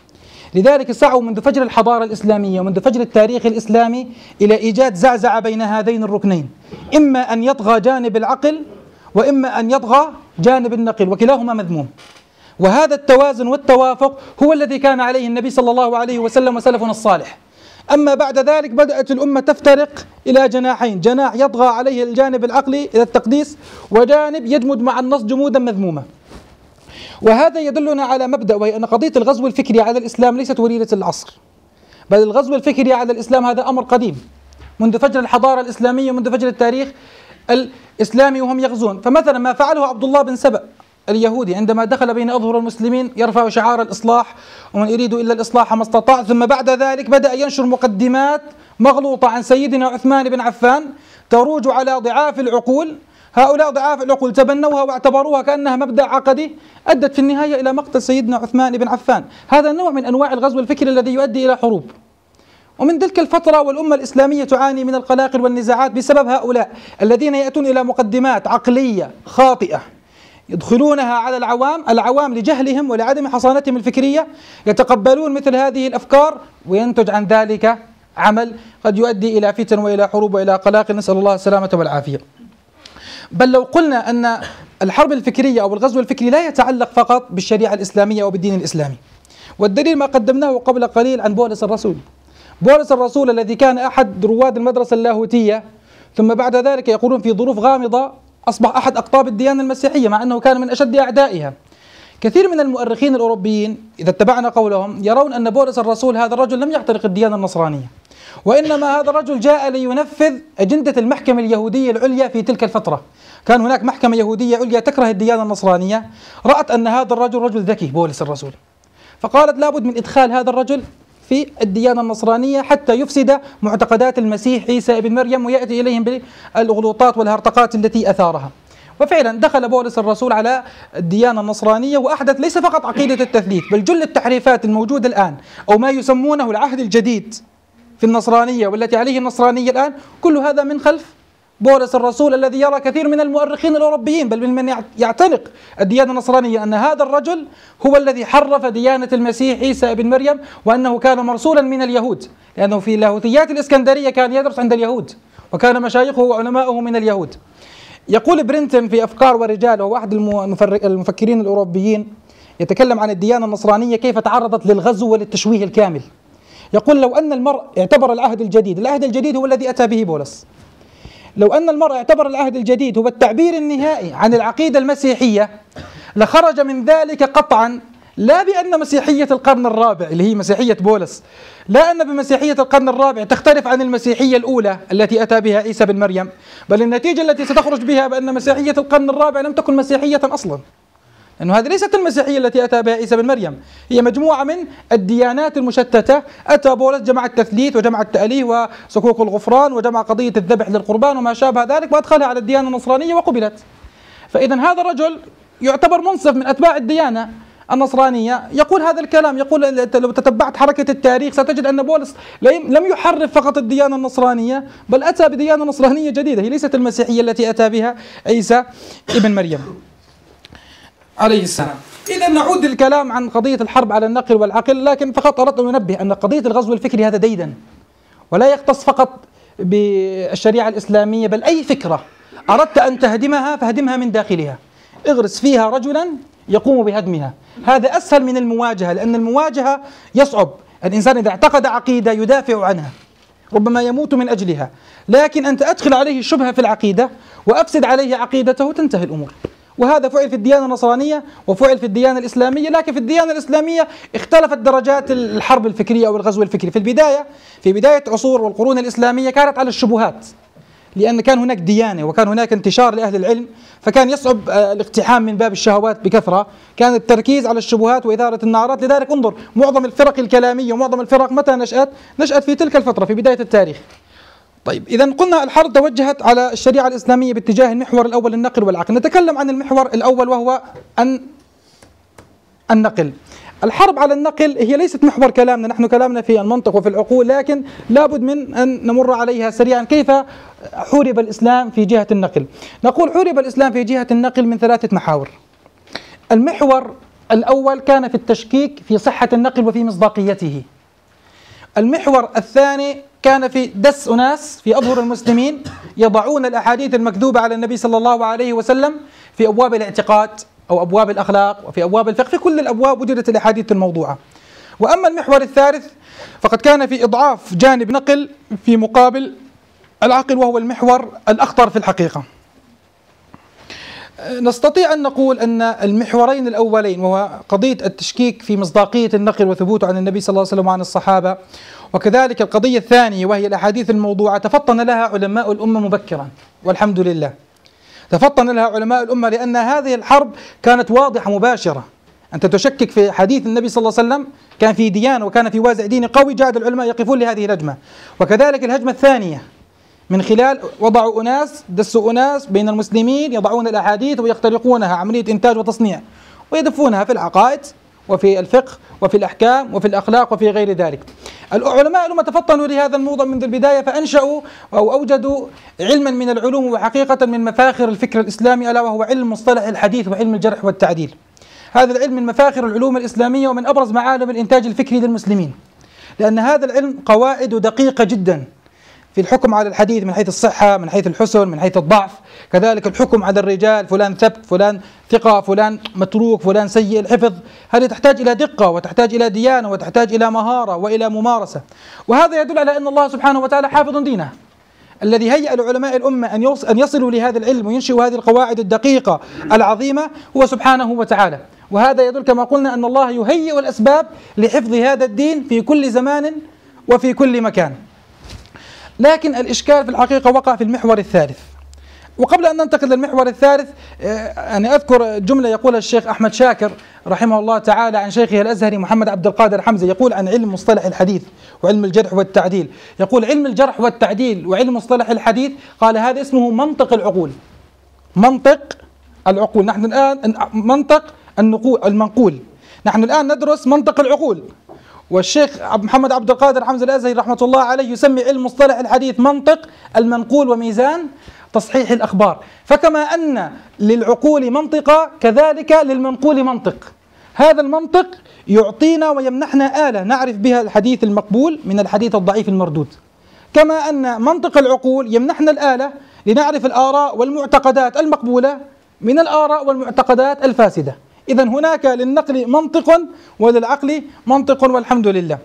لذلك سعوا منذ فجر الحضارة الإسلامية ومنذ فجر التاريخ الإسلامي إلى إيجاد زعزعة بين هذين الركنين، إما أن يطغى جانب العقل وإما أن يطغى جانب النقل، وكلاهما مذموم. وهذا التوازن والتوافق هو الذي كان عليه النبي صلى الله عليه وسلم وسلفنا الصالح. أما بعد ذلك بدأت الأمة تفترق إلى جناحين: جناح يطغى عليه الجانب العقلي إلى التقديس، وجانب يجمد مع النص جمودا مذمومة. وهذا يدلنا على مبدأ، وهي أن قضية الغزو الفكري على الإسلام ليست وليدة العصر، بل الغزو الفكري على الإسلام هذا أمر قديم منذ فجر الحضارة الإسلامية، منذ فجر التاريخ الإسلامي وهم يغزون. فمثلا ما فعله عبد الله بن سبأ اليهودي عندما دخل بين أظهر المسلمين يرفع شعار الإصلاح ومن يريد إلا الإصلاح ما استطاع، ثم بعد ذلك بدأ ينشر مقدمات مغلوطة عن سيدنا عثمان بن عفان تروج على ضعاف العقول. هؤلاء ضعاف العقول تبنوها واعتبروها كأنها مبدأ عقدي، أدت في النهاية إلى مقتل سيدنا عثمان بن عفان. هذا نوع من أنواع الغزو الفكري الذي يؤدي إلى حروب. ومن تلك الفترة والأمة الإسلامية تعاني من القلاقل والنزاعات بسبب هؤلاء الذين يأتون إلى مقدمات عقلية خاطئة يدخلونها على العوام لجهلهم ولعدم حصانتهم الفكرية، يتقبلون مثل هذه الأفكار وينتج عن ذلك عمل قد يؤدي إلى فتن وإلى حروب وإلى قلاقل، نسأل الله السلامة والعافية. بل لو قلنا أن الحرب الفكرية أو الغزو الفكري لا يتعلق فقط بالشريعة الإسلامية أو بالدين الإسلامي، والدليل ما قدمناه قبل قليل عن بولس الرسول. بولس الرسول الذي كان أحد رواد المدرسة اللاهوتية، ثم بعد ذلك يقولون في ظروف غامضة أصبح أحد أقطاب الديانة المسيحية مع أنه كان من أشد أعدائها. كثير من المؤرخين الأوروبيين إذا اتبعنا قولهم يرون أن بولس الرسول هذا الرجل لم يعتنق الديانة النصرانية، وإنما هذا الرجل جاء لينفذ أجندة المحكمة اليهودية العليا في تلك الفترة. كان هناك محكمة يهودية عليا تكره الديانة النصرانية، رأت أن هذا الرجل رجل ذكي بولس الرسول، فقالت لابد من إدخال هذا الرجل في الديانة النصرانية حتى يفسد معتقدات المسيح عيسى ابن مريم ويأتي إليهم بالأغلوطات والهرطقات التي أثارها. وفعلا دخل بولس الرسول على الديانة النصرانية وأحدث ليس فقط عقيدة التثليث، بل جل التحريفات الموجودة الآن أو ما يسمونه العهد الجديد في النصرانية والتي عليه النصرانية الآن، كل هذا من خلف بولس الرسول الذي يرى كثير من المؤرخين الأوروبيين بل من يعتنق الديانة النصرانية أن هذا الرجل هو الذي حرف ديانة المسيح عيسى ابن مريم، وأنه كان مرسولا من اليهود، لأنه في لاهوتيات الإسكندرية كان يدرس عند اليهود وكان مشايخه وعلماؤه من اليهود. يقول برينتون في أفكار ورجال، وهو أحد المفكرين الأوروبيين، يتكلم عن الديانة النصرانية كيف تعرضت للغزو وللتشويه الكامل. يقول لو أن المرء اعتبر العهد الجديد هو الذي أتى به بولس، لو أن المرء اعتبر العهد الجديد هو التعبير النهائي عن العقيدة المسيحية لخرج من ذلك قطعا لا بأن مسيحية القرن الرابع اللي هي مسيحية بولس، لا أن بمسيحية القرن الرابع تختلف عن المسيحية الأولى التي أتى بها عيسى بن مريم، بل النتيجة التي ستخرج بها بأن مسيحية القرن الرابع لم تكن مسيحية أصلا، لأنه هذه ليست المسيحية التي أتى بها عيسى بن مريم، هي مجموعة من الديانات المشتتة. أتى بولس جمع التثليث وجمع التأليه وصكوك الغفران وجمع قضية الذبح للقربان وما شابه ذلك وأدخلها على الديانة النصرانية وقبلت. فإذا هذا الرجل يعتبر منصف من أتباع الديانة النصرانية يقول هذا الكلام. يقول لو تتبعت حركة التاريخ ستجد أن بولس لم يحرف فقط الديانة النصرانية بل أتى بديانة نصرانية جديدة، هي ليست المسيحية التي أتى بها عيسى ابن مريم عليه السلام. إذا نعود للكلام عن قضية الحرب على النقل والعقل، لكن فقط أردت أن أنبه أن قضية الغزو الفكري هذا ديدن ولا يختص فقط بالشريعة الإسلامية، بل أي فكرة أردت أن تهدمها فهدمها من داخلها، اغرس فيها رجلا يقوم بهدمها. هذا أسهل من المواجهة، لأن المواجهة يصعب، الإنسان إذا اعتقد عقيدة يدافع عنها ربما يموت من أجلها، لكن أنت أدخل عليه الشبهة في العقيدة وأفسد عليه عقيدته تنتهي الأمور. وهذا فعل في الديانة النصرانية وفعل في الديانة الإسلامية، لكن في الديانة الإسلامية اختلفت درجات الحرب الفكرية أو الغزو الفكري. في بداية عصور والقرون الإسلامية كانت على الشبهات، لأن كان هناك ديانة وكان هناك انتشار لأهل العلم، فكان يصعب الاقتحام من باب الشهوات بكثرة، كان التركيز على الشبهات وإثارة النعرات. لذلك انظر معظم الفرق الكلامية ومعظم الفرق متى نشأت في تلك الفترة في بداية التاريخ. طيب إذا قلنا الحرب توجهت على الشريعة الإسلامية باتجاه المحور الأول النقل والعقل. نتكلم عن المحور الأول وهو النقل. الحرب على النقل هي ليست محور كلامنا، نحن كلامنا في المنطق وفي العقول، لكن لابد من أن نمر عليها سريعا. كيف حورب الإسلام في جهة النقل؟ نقول حورب الإسلام في جهة النقل من 3 محاور. المحور الأول كان في التشكيك في صحة النقل وفي مصداقيته. المحور الثاني كان في دس أناس في أظهر المسلمين يضعون الأحاديث المكذوبة على النبي صلى الله عليه وسلم في أبواب الاعتقاد أو أبواب الأخلاق وفي أبواب الفقه، في كل الأبواب وجدت الأحاديث الموضوعة. وأما المحور الثالث فقد كان في إضعاف جانب نقل في مقابل العقل، وهو المحور الأخطر في الحقيقة. نستطيع أن نقول أن المحورين الأولين وهو قضية التشكيك في مصداقية النقل وثبوته عن النبي صلى الله عليه وسلم وعن الصحابة، وكذلك القضية الثانية وهي الأحاديث الموضوعة، تفطن لها علماء الأمة مبكرا والحمد لله. تفطن لها علماء الأمة لأن هذه الحرب كانت واضحة مباشرة. أنت تشكك في حديث النبي صلى الله عليه وسلم، كان في ديانة وكان في وازع ديني قوي، جاد العلماء يقفون لهذه الهجمة. وكذلك الهجمة الثانية من خلال وضعوا أناس دسوا أناس بين المسلمين يضعون الأحاديث ويخترقونها، عملية إنتاج وتصنيع، ويدفونها في العقائد وفي الفقه وفي الأحكام وفي الأخلاق وفي غير ذلك. العلماء لما تفطنوا لهذا الموضوع منذ البداية فأنشأوا أو أوجدوا علما من العلوم وحقيقة من مفاخر الفكر الإسلامي، ألا وهو علم مصطلح الحديث وعلم الجرح والتعديل. هذا العلم من مفاخر العلوم الإسلامية ومن أبرز معالم الإنتاج الفكري للمسلمين، لأن هذا العلم قواعده دقيقة جدا في الحكم على الحديث من حيث الصحة، من حيث الحسن، من حيث الضعف، كذلك الحكم على الرجال، فلان ثبت، فلان ثقة، فلان متروك، فلان سيء الحفظ. هذه تحتاج إلى دقة وتحتاج إلى ديانة وتحتاج إلى مهارة وإلى ممارسة، وهذا يدل على أن الله سبحانه وتعالى حافظ دينه. الذي هيأ لعلماء الأمة أن يصلوا لهذا العلم وينشئوا هذه القواعد الدقيقة العظيمة هو سبحانه وتعالى. وهذا يدل كما قلنا أن الله يهيئ الأسباب لحفظ هذا الدين في كل زمان وفي كل مكان. لكن الإشكال في الحقيقة وقع في المحور الثالث. وقبل أن ننتقل للمحور الثالث أنا أذكر جملة يقولها الشيخ أحمد شاكر رحمه الله تعالى عن شيخه الأزهري محمد عبد القادر حمزة، يقول عن علم مصطلح الحديث وعلم الجرح والتعديل، يقول علم الجرح والتعديل وعلم مصطلح الحديث قال هذا اسمه منطق العقول. منطق العقول. نحن الآن منطق المنقول، نحن الآن ندرس منطق العقول. والشيخ محمد عبد القادر حمزة الأزهري رحمة الله عليه يسمي علم مصطلح الحديث منطق المنقول وميزان تصحيح الأخبار. فكما أن للعقول منطقة كذلك للمنقول منطق. هذا المنطق يعطينا ويمنحنا آلة نعرف بها الحديث المقبول من الحديث الضعيف المردود، كما أن منطق العقول يمنحنا الآلة لنعرف الآراء والمعتقدات المقبولة من الآراء والمعتقدات الفاسدة. إذن هناك للنقل منطق وللعقل منطق والحمد لله.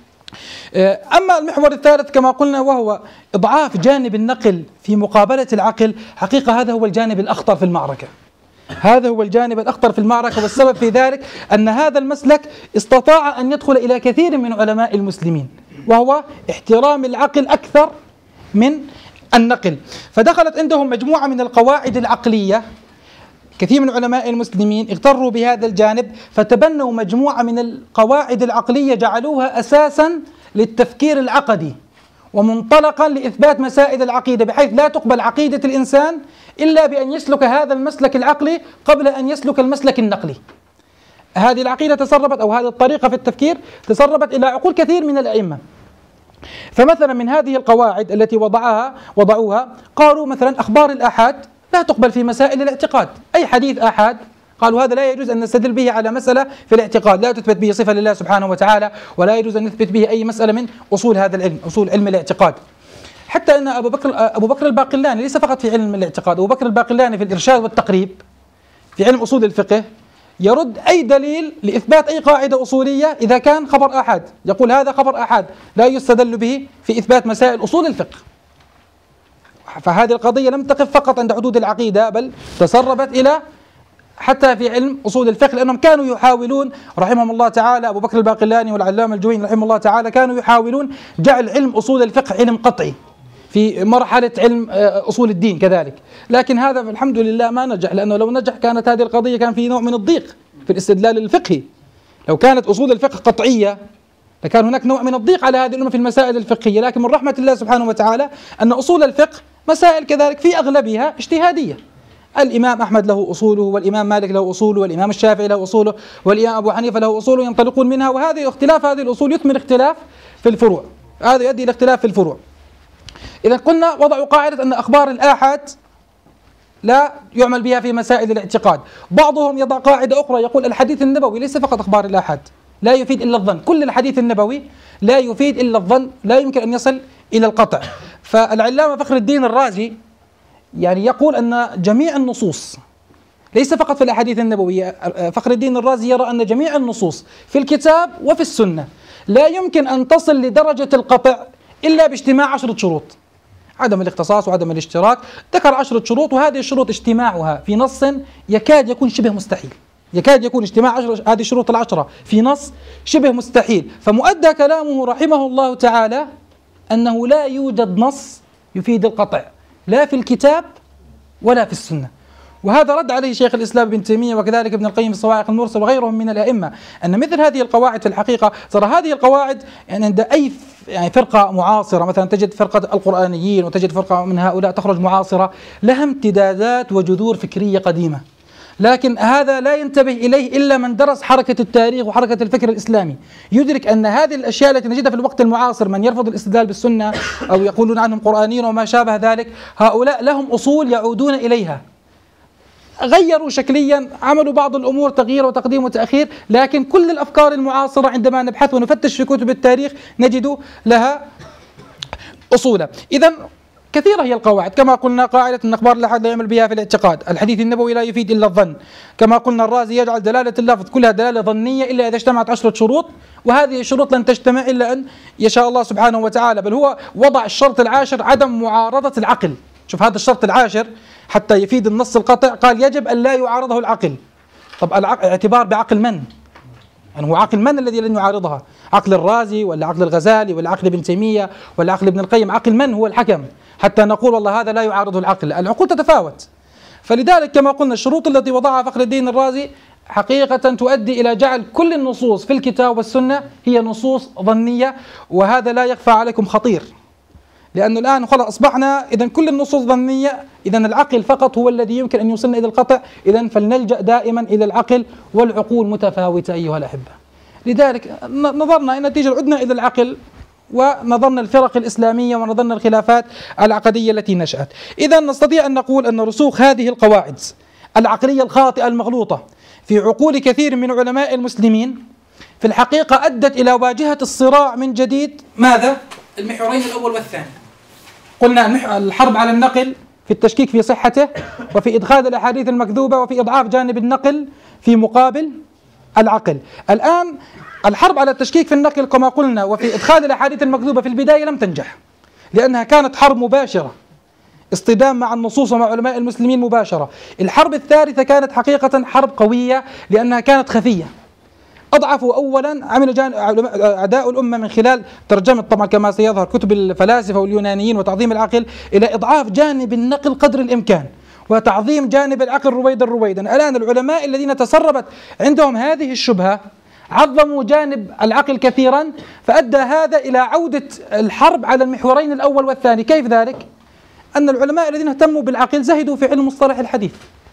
أما المحور الثالث كما قلنا وهو إضعاف جانب النقل في مقابلة العقل، حقيقة هذا هو الجانب الأخطر في المعركة. هذا هو الجانب الأخطر في المعركة، والسبب في ذلك أن هذا المسلك استطاع أن يدخل إلى كثير من علماء المسلمين، وهو احترام العقل أكثر من النقل. فدخلت عندهم مجموعة من القواعد العقلية. كثير من علماء المسلمين اغتروا بهذا الجانب فتبنوا مجموعة من القواعد العقلية جعلوها أساسا للتفكير العقدي ومنطلقا لإثبات مسائل العقيدة، بحيث لا تقبل عقيدة الإنسان إلا بأن يسلك هذا المسلك العقلي قبل أن يسلك المسلك النقلي. هذه العقيدة تسربت أو هذه الطريقة في التفكير تسربت إلى عقول كثير من الأئمة. فمثلا من هذه القواعد التي وضعوها قالوا مثلا أخبار الآحاد لا تقبل في مسائل الاعتقاد. أي حديث آحاد قالوا هذا لا يجوز أن نستدل به على مسألة في الاعتقاد، لا تثبت به صفة لله سبحانه وتعالى، ولا يجوز أن نثبت به أي مسألة من أصول هذا العلم، أصول علم الاعتقاد. حتى أن أبو بكر الباقلاني ليس فقط في علم الاعتقاد، أبو بكر الباقلاني في الإرشاد والتقريب في علم أصول الفقه يرد أي دليل لإثبات أي قاعدة أصولية إذا كان خبر آحاد، يقول هذا خبر آحاد لا يستدل به في إثبات مسائل أصول الفقه. فهذه القضية لم تقف فقط عند حدود العقيدة، بل تسربت إلى حتى في علم أصول الفقه، لأنهم كانوا يحاولون رحمهم الله تعالى أبو بكر الباقلاني والعلامة الجويني رحمه الله تعالى كانوا يحاولون جعل علم أصول الفقه علم قطعي في مرحلة علم أصول الدين كذلك، لكن هذا الحمد لله ما نجح، لأنه لو نجح كانت هذه القضية كان في نوع من الضيق في الاستدلال الفقهي. لو كانت أصول الفقه قطعية لكان هناك نوع من الضيق على هذه الأمة في المسائل الفقهية، لكن من رحمة الله سبحانه وتعالى أن أصول الفقه مسائل كذلك في أغلبها اجتهادية. الإمام أحمد له أصوله، والإمام مالك له أصوله، والإمام الشافعي له أصوله، والإمام أبو حنيفة له أصوله، ينطلقون منها، وهذه اختلاف هذه الأصول يثمر اختلاف في الفروع، هذا يؤدي إلى اختلاف في الفروع. إذا قلنا وضعوا قاعدة أن أخبار الآحاد لا يعمل بها في مسائل الاعتقاد. بعضهم يضع قاعدة أخرى يقول الحديث النبوي ليس فقط أخبار الآحاد، لا يفيد إلا الظن، كل الحديث النبوي لا يفيد إلا الظن، لا يمكن أن يصل إلى القطع. فالعلامة فخر الدين الرازي يعني يقول أن جميع النصوص ليس فقط في الأحاديث النبوية، فخر الدين الرازي يرى أن جميع النصوص في الكتاب وفي السنة لا يمكن أن تصل لدرجة القطع إلا باجتماع 10 شروط: عدم الاختصاص وعدم الاشتراك. ذكر 10 شروط، وهذه الشروط اجتماعها في نص يكاد يكون شبه مستحيل، يكاد يكون اجتماع هذه الشروط 10 في نص شبه مستحيل. فمؤدى كلامه رحمه الله تعالى أنه لا يوجد نص يفيد القطع لا في الكتاب ولا في السنة. وهذا رد عليه شيخ الإسلام ابن تيمية وكذلك ابن القيم في الصواعق المرسل وغيرهم من الأئمة، أن مثل هذه القواعد في الحقيقة ترى هذه القواعد يعني عند أي فرقة معاصرة، مثلا تجد فرقة القرآنيين وتجد فرقة من هؤلاء تخرج معاصرة لها امتدادات وجذور فكرية قديمة، لكن هذا لا ينتبه إليه إلا من درس حركة التاريخ وحركة الفكر الإسلامي، يدرك أن هذه الأشياء التي نجدها في الوقت المعاصر، من يرفض الاستدلال بالسنة أو يقولون عنهم قرآنيين وما شابه ذلك، هؤلاء لهم أصول يعودون إليها، غيروا شكليا، عملوا بعض الأمور تغيير وتقديم وتأخير، لكن كل الأفكار المعاصرة عندما نبحث ونفتش في كتب التاريخ نجد لها أصولا. إذن كثيرة هي القواعد، كما قلنا قاعدة أن أخبار الآحاد لا يعمل بها في الاعتقاد، الحديث النبوي لا يفيد إلا الظن، كما قلنا الرازي يجعل دلالة اللفظ كلها دلالة ظنية إلا إذا اجتمعت 10 شروط، وهذه الشروط لن تجتمع إلا أن يشاء الله سبحانه وتعالى، بل هو وضع الشرط العاشر عدم معارضة العقل. شوف هذا الشرط العاشر حتى يفيد النص القطع، قال يجب أن لا يعارضه العقل. طب اعتبار بعقل من؟ يعني هو عقل من الذي لن يعارضها؟ عقل الرازي ولا عقل الغزالي ولا عقل ابن تيمية ولا عقل ابن القيم؟ عقل من هو الحكم حتى نقول والله هذا لا يعارضه العقل؟ العقول تتفاوت. فلذلك كما قلنا الشروط التي وضعها فخر الدين الرازي حقيقة تؤدي إلى جعل كل النصوص في الكتاب والسنة هي نصوص ظنية، وهذا لا يخفى عليكم خطير، لأنه الآن خلاص أصبحنا إذا كل النصوص ظنية، إذا العقل فقط هو الذي يمكن أن يوصلنا إلى القطع، إذا فلنلجأ دائما إلى العقل، والعقول متفاوتة أيها الأحبة. لذلك نظرنا إن النتيجة عدنا إلى العقل، ونظرنا الفرق الإسلامية ونظرنا الخلافات العقدية التي نشأت. إذا نستطيع أن نقول أن رسوخ هذه القواعد العقلية الخاطئة المغلوطة في عقول كثير من علماء المسلمين في الحقيقة أدت إلى واجهة الصراع من جديد. ماذا؟ المحورين الأول والثاني. قلنا الحرب على النقل في التشكيك في صحته، وفي إدخال الأحاديث المكذوبة، وفي إضعاف جانب النقل في مقابل العقل. الآن الحرب على التشكيك في النقل كما قلنا وفي إدخال الأحاديث المكذوبة في البداية لم تنجح، لأنها كانت حرب مباشرة، اصطدام مع النصوص ومع علماء المسلمين مباشرة. الحرب الثالثة كانت حقيقة حرب قوية لأنها كانت خفية. أضعفوا أولا، عمل أعداء الأمة من خلال ترجمة طبعا كما سيظهر كتب الفلاسفة واليونانيين وتعظيم العقل إلى إضعاف جانب النقل قدر الإمكان، وتعظيم جانب العقل رويدا. الآن العلماء الذين تسربت عندهم هذه الشبهة عظموا جانب العقل كثيرا، فأدى هذا إلى عودة الحرب على المحورين الأول والثاني. كيف ذلك؟ أن العلماء الذين اهتموا بالعقل زهدوا في علم مصطلح الحديث.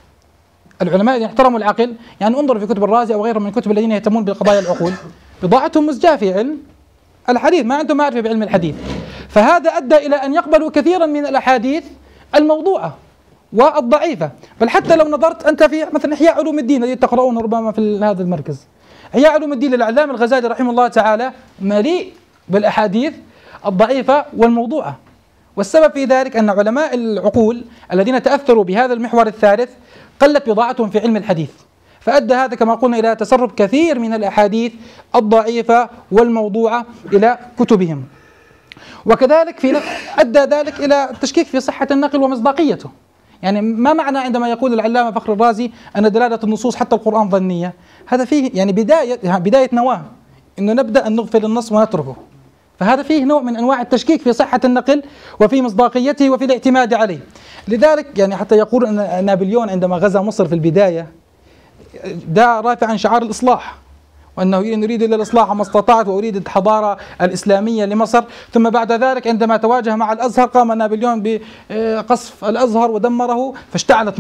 العلماء الذين احترموا العقل، يعني انظروا في كتب الرازي أو غيرهم من الكتب الذين يهتمون بقضايا العقول، بضاعتهم مزجاة في علم الحديث، ما عندهم معرفة بعلم الحديث، فهذا أدى إلى أن يقبلوا كثيرا من الأحاديث الموضوعة والضعيفة. بل حتى لو نظرت أنت في مثلا إحياء علوم الدين الذي تقرؤونه ربما في هذا المركز، إحياء علوم الدين للعلامة الغزالي رحمه الله تعالى مليء بالأحاديث الضعيفة والموضوعة. والسبب في ذلك أن علماء العقول الذين تأثروا بهذا المحور الثالث قلت بضاعتهم في علم الحديث، فأدى هذا كما قلنا إلى تسرب كثير من الأحاديث الضعيفة والموضوعة إلى كتبهم. وكذلك أدى ذلك إلى التشكيك في صحة النقل ومصداقيته. يعني ما معنى عندما يقول العلامة فخر الرازي أن دلالة النصوص حتى القرآن ظنية؟ هذا فيه يعني بداية نواة إنه نبدأ أن نغفل النص ونتركه، فهذا فيه نوع من أنواع التشكيك في صحة النقل وفي مصداقيته وفي الاعتماد عليه. لذلك يعني حتى يقول أن نابليون عندما غزا مصر في البداية دعا رافعا شعار الإصلاح، وأنه نريد إلا الإصلاح ما استطعت وأريد الحضارة الإسلامية لمصر. ثم بعد ذلك عندما تواجه مع الأزهر قام نابليون بقصف الأزهر ودمره، فاشتعلت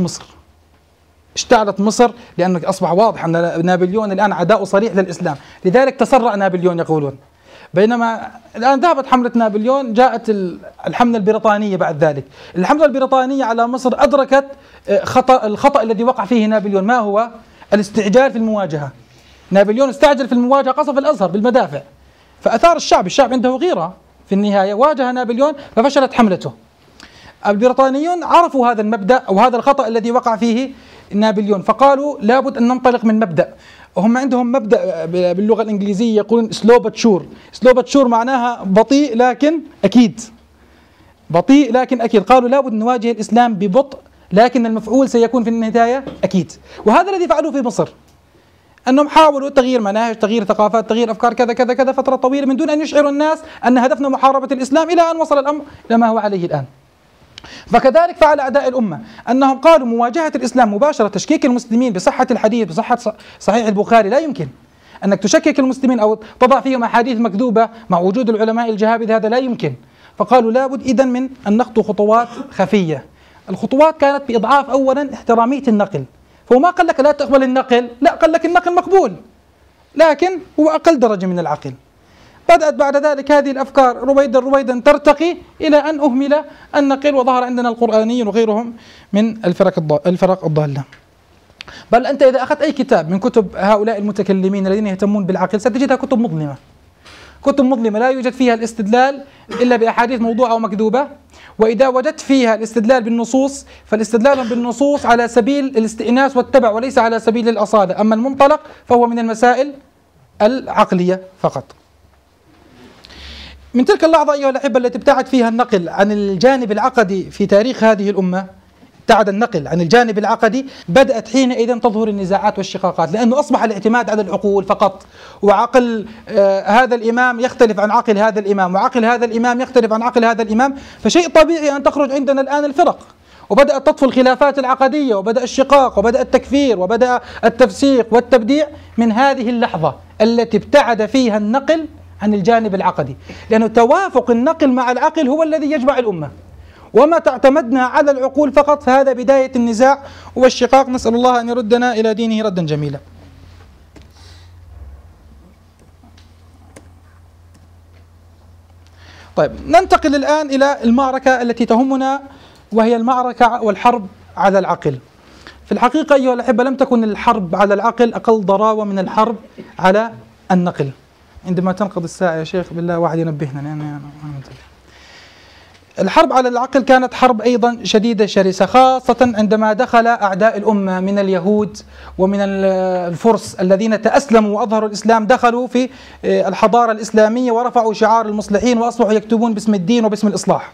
مصر لأنه أصبح واضح أن نابليون الآن عداء صريح للإسلام، لذلك تسرع نابليون يقولون. بينما الآن ذهبت حملة نابليون، جاءت الحملة البريطانية بعد ذلك. الحملة البريطانية على مصر أدركت الخطأ الذي وقع فيه نابليون، ما هو؟ الاستعجال في المواجهة. نابليون استعجل في المواجهة، قصف الأزهر بالمدافع، فأثار الشعب عنده غيرة، في النهاية واجه نابليون ففشلت حملته. البريطانيون عرفوا هذا المبدأ أو هذا الخطأ الذي وقع فيه نابليون، فقالوا لابد أن ننطلق من مبدأ. هم عندهم مبدأ باللغة الإنجليزية يقولون slow but sure. slow but sure معناها بطيء لكن أكيد، بطيء لكن أكيد. قالوا لابد أن نواجه الإسلام ببطء لكن المفعول سيكون في النهاية أكيد. وهذا الذي فعلوه في مصر، أنهم حاولوا تغيير مناهج، تغيير ثقافات، تغيير أفكار، كذا كذا كذا فترة طويلة من دون أن يشعروا الناس أن هدفنا محاربة الإسلام، إلى أن وصل الأمر إلى ما هو عليه الآن. فكذلك فعل أعداء الأمة، أنهم قالوا مواجهة الإسلام مباشرة، تشكيك المسلمين بصحة الحديث، بصحة صحيح البخاري، لا يمكن أنك تشكك المسلمين أو تضع فيهم أحاديث مكذوبة مع وجود العلماء الجهابذ، هذا لا يمكن. فقالوا لابد إذن من أن نخطو خطوات خفية. الخطوات كانت بإضعاف أولا احترامية النقل، فهو ما قال لك لا تقبل النقل، لا، قال لك النقل مقبول لكن هو أقل درجة من العقل. بدأت بعد ذلك هذه الأفكار رويدا ترتقي إلى أن أهمل النقل، وظهر عندنا القرآنيين وغيرهم من الفرق الضالة. بل أنت إذا أخذت أي كتاب من كتب هؤلاء المتكلمين الذين يهتمون بالعقل ستجدها كتب مظلمة، كتب مظلمة لا يوجد فيها الاستدلال إلا بأحاديث موضوعة ومكذوبة، وإذا وجدت فيها الاستدلال بالنصوص فالاستدلال بالنصوص على سبيل الاستئناس والتبع وليس على سبيل الأصالة، أما المنطلق فهو من المسائل العقلية فقط. من تلك اللحظة أيها الأحبة التي ابتعد فيها النقل عن الجانب العقدي في تاريخ هذه الأمة، ابتعد النقل عن الجانب العقدي، بدأت حينئذ تظهر النزاعات والشقاقات، لأنه أصبح الاعتماد على العقول فقط، وعقل هذا الإمام يختلف عن عقل هذا الإمام، وعقل هذا الإمام يختلف عن عقل هذا الإمام، فشيء طبيعي أن تخرج عندنا الآن الفرق، وبدأت تطفو الخلافات العقدية، وبدأ الشقاق، وبدأ التكفير، وبدأ التفسيق والتبديع من هذه اللحظة التي ابتعد فيها النقل عن الجانب العقدي، لأنه توافق النقل مع العقل هو الذي يجمع الأمة، وما تعتمدنا على العقول فقط فهذا بداية النزاع والشقاق. نسأل الله أن يردنا إلى دينه ردا جميلا. طيب، ننتقل الآن إلى المعركة التي تهمنا، وهي المعركة والحرب على العقل. في الحقيقة أيها الأحبة لم تكن الحرب على العقل أقل ضراوة من الحرب على النقل. عندما تنقضي الساعة يا شيخ بالله واحد ينبهنا، لأن أنا منتبه. الحرب على العقل كانت حرب أيضا شديدة شرسة، خاصة عندما دخل أعداء الأمة من اليهود ومن الفرس الذين تأسلموا وأظهروا الإسلام، دخلوا في الحضارة الإسلامية ورفعوا شعار المصلحين وأصبحوا يكتبون باسم الدين وباسم الإصلاح.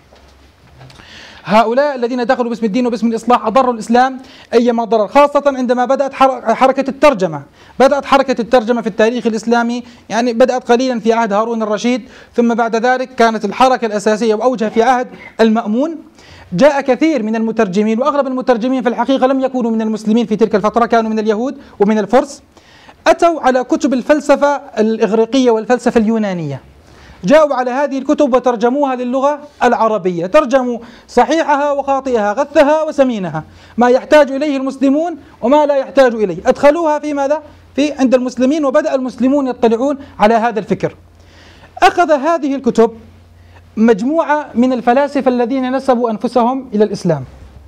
هؤلاء الذين دخلوا باسم الدين وباسم الإصلاح أضروا الإسلام أيما ضرر، خاصة عندما بدأت حركة الترجمة. بدأت حركة الترجمة في التاريخ الإسلامي، يعني بدأت قليلا في عهد هارون الرشيد، ثم بعد ذلك كانت الحركة الأساسية وأوجها في عهد المأمون. جاء كثير من المترجمين، وأغلب المترجمين في الحقيقة لم يكونوا من المسلمين في تلك الفترة، كانوا من اليهود ومن الفرس. أتوا على كتب الفلسفة الإغريقية والفلسفة اليونانية، جاءوا على هذه الكتب وترجموها للغة العربية، ترجموا صحيحها وخاطئها، غثها وسمينها، ما يحتاج إليه المسلمون وما لا يحتاج إليه، أدخلوها في ماذا؟ في عند المسلمين، وبدأ المسلمون يطلعون على هذا الفكر. أخذ هذه الكتب مجموعة من الفلاسفة الذين نسبوا أنفسهم إلى الإسلام،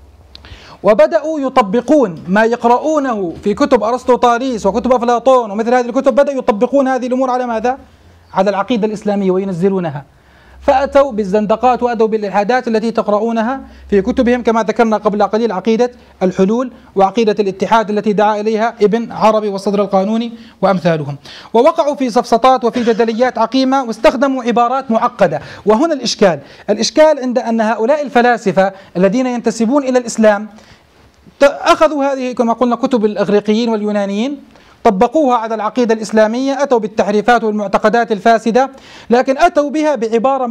وبدأوا يطبقون ما يقرؤونه في كتب أرسطو طاليس وكتب أفلاطون ومثل هذه الكتب، بدأوا يطبقون هذه الأمور على ماذا؟ على العقيدة الإسلامية وينزلونها، فأتوا بالزندقات وأتوا بالإلحادات التي تقرؤونها في كتبهم، كما ذكرنا قبل قليل عقيدة الحلول وعقيدة الاتحاد التي دعا إليها ابن عربي والصدر القانوني وأمثالهم، ووقعوا في سفسطات وفي جدليات عقيمة واستخدموا عبارات معقدة. وهنا الإشكال عند أن هؤلاء الفلاسفة الذين ينتسبون إلى الإسلام أخذوا هذه كما قلنا كتب الإغريقيين واليونانيين، طبقوها على العقيدة الإسلامية، أتوا بالتحريفات والمعتقدات الفاسدة، لكن أتوا بها بعبارة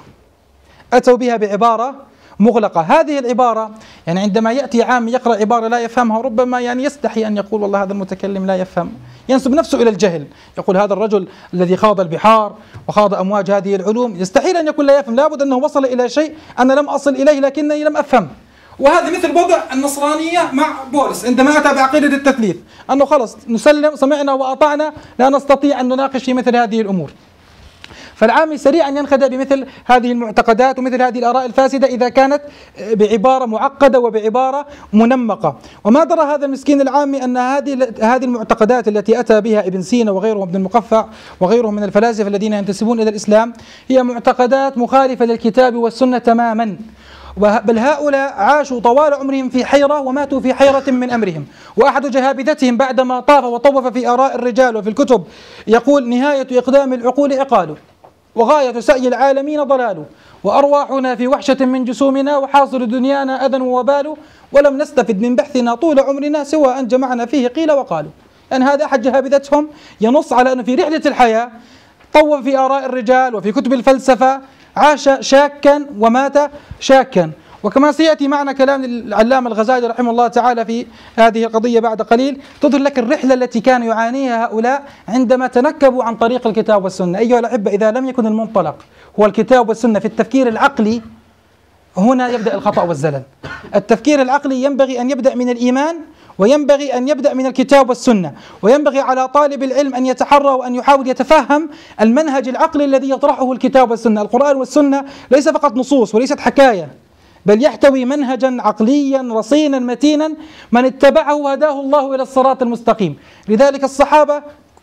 مغلقة. هذه العبارة يعني عندما يأتي عام يقرأ عبارة لا يفهمها ربما يعني يستحي أن يقول والله هذا المتكلم لا يفهم، ينسب نفسه إلى الجهل، يقول هذا الرجل الذي خاض البحار وخاض أمواج هذه العلوم يستحيل أن يكون لا يفهم، لابد أنه وصل إلى شيء أنا لم أصل إليه لكنني لم أفهم. وهذا مثل وضع النصرانية مع بولس عندما أتى بعقيدة التثليث، أنه خلص نسلم سمعنا وأطعنا لا نستطيع أن نناقش في مثل هذه الأمور. فالعامي سريعا ينخدع بمثل هذه المعتقدات ومثل هذه الآراء الفاسدة إذا كانت بعبارة معقدة وبعبارة منمقة. وما درى هذا المسكين العامي أن هذه المعتقدات التي أتى بها ابن سينا وغيره وابن المقفع وغيرهم من الفلاسفة الذين ينتسبون إلى الإسلام هي معتقدات مخالفة للكتاب والسنة تماما، بل هؤلاء عاشوا طوال عمرهم في حيرة وماتوا في حيرة من أمرهم. وأحد جهابذتهم بعدما طاف وطوف في آراء الرجال وفي الكتب يقول نهاية إقدام العقول عقال، وغاية سعي العالمين ضلال، وأرواحنا في وحشة من جسومنا، وحاصل دنيانا أذى ووبال، ولم نستفد من بحثنا طول عمرنا سوى أن جمعنا فيه قيل وقالوا. يعني هذا أحد جهابذتهم ينص على أنه في رحلة الحياة طوف في آراء الرجال وفي كتب الفلسفة، عاش شاكا ومات شاكا. وكما سيأتي معنا كلام العلامة الغزالي رحمه الله تعالى في هذه القضية بعد قليل، تظهر لك الرحلة التي كانوا يعانيها هؤلاء عندما تنكبوا عن طريق الكتاب والسنة. أيها الأحبة، إذا لم يكن المنطلق هو الكتاب والسنة في التفكير العقلي، هنا يبدأ الخطأ والزلل. التفكير العقلي ينبغي أن يبدأ من الإيمان، وينبغي أن يبدأ من الكتاب والسنة، وينبغي على طالب العلم أن يتحرى وأن يحاول يتفهم المنهج العقلي الذي يطرحه الكتاب والسنة. القرآن والسنة ليس فقط نصوص وليست حكاية، بل يحتوي منهجا عقليا رصينا متينا من اتبعه هداه الله إلى الصراط المستقيم. لذلك الصحابة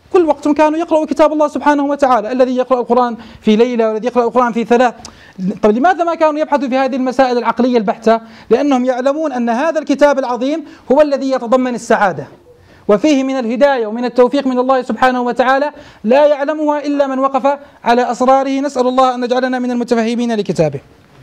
كل وقت كانوا يقرأوا كتاب الله سبحانه وتعالى، الذي يقرأ القرآن في ليلة والذي يقرأ القرآن في 3. طيب لماذا ما كانوا يبحثوا في هذه المسائل العقلية البحتة؟ لأنهم يعلمون أن هذا الكتاب العظيم هو الذي يتضمن السعادة، وفيه من الهداية ومن التوفيق من الله سبحانه وتعالى لا يعلمها إلا من وقف على أسراره. نسأل الله أن نجعلنا من المتفهمين لكتابه.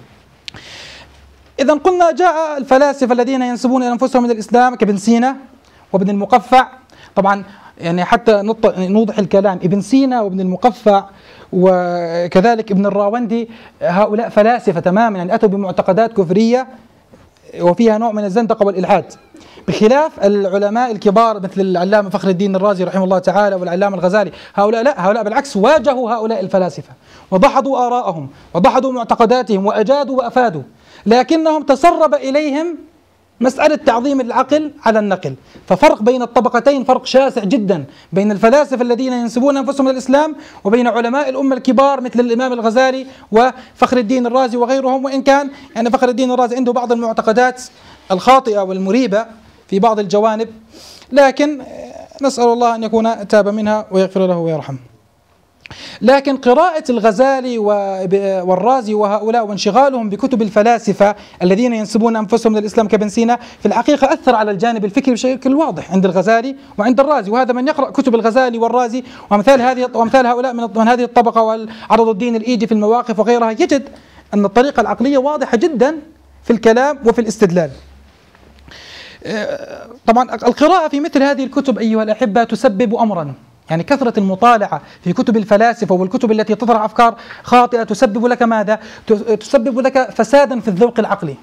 إذا قلنا جاء الفلاسفة الذين ينسبون إلى أنفسهم من الإسلام كابن سينا وابن المقفع. طبعا يعني حتى نوضح الكلام، ابن سينا وابن المقفع وكذلك ابن الراوندي هؤلاء فلاسفة تماما، يعني أتوا بمعتقدات كفرية وفيها نوع من الزندقة والإلحاد، بخلاف العلماء الكبار مثل العلامة فخر الدين الرازي رحمه الله تعالى والعلامة الغزالي. هؤلاء لا، هؤلاء بالعكس واجهوا هؤلاء الفلاسفة وضحضوا آراءهم وضحضوا معتقداتهم وأجادوا وأفادوا، لكنهم تسرب إليهم مسألة تعظيم العقل على النقل. ففرق بين الطبقتين فرق شاسع جدا بين الفلاسفة الذين ينسبون أنفسهم للإسلام وبين علماء الأمة الكبار مثل الإمام الغزالي وفخر الدين الرازي وغيرهم، وإن كان يعني فخر الدين الرازي عنده بعض المعتقدات الخاطئة والمريبة في بعض الجوانب، لكن نسأل الله أن يكون تاب منها ويغفر له ويرحمه. لكن قراءة الغزالي والرازي وهؤلاء وانشغالهم بكتب الفلاسفة الذين ينسبون أنفسهم للإسلام كابن سينا في الحقيقة أثر على الجانب الفكري بشكل واضح عند الغزالي وعند الرازي. وهذا من يقرأ كتب الغزالي والرازي وأمثال هؤلاء من هذه الطبقة والعرض الدين الإيجي في المواقف وغيرها يجد أن الطريقة العقلية واضحة جدا في الكلام وفي الاستدلال. طبعا القراءة في مثل هذه الكتب أيها الأحبة تسبب أمرا، يعني كثرة المطالعة في كتب الفلاسفة والكتب التي تطرح أفكار خاطئة تسبب لك ماذا؟ تسبب لك فسادا في الذوق العقلي.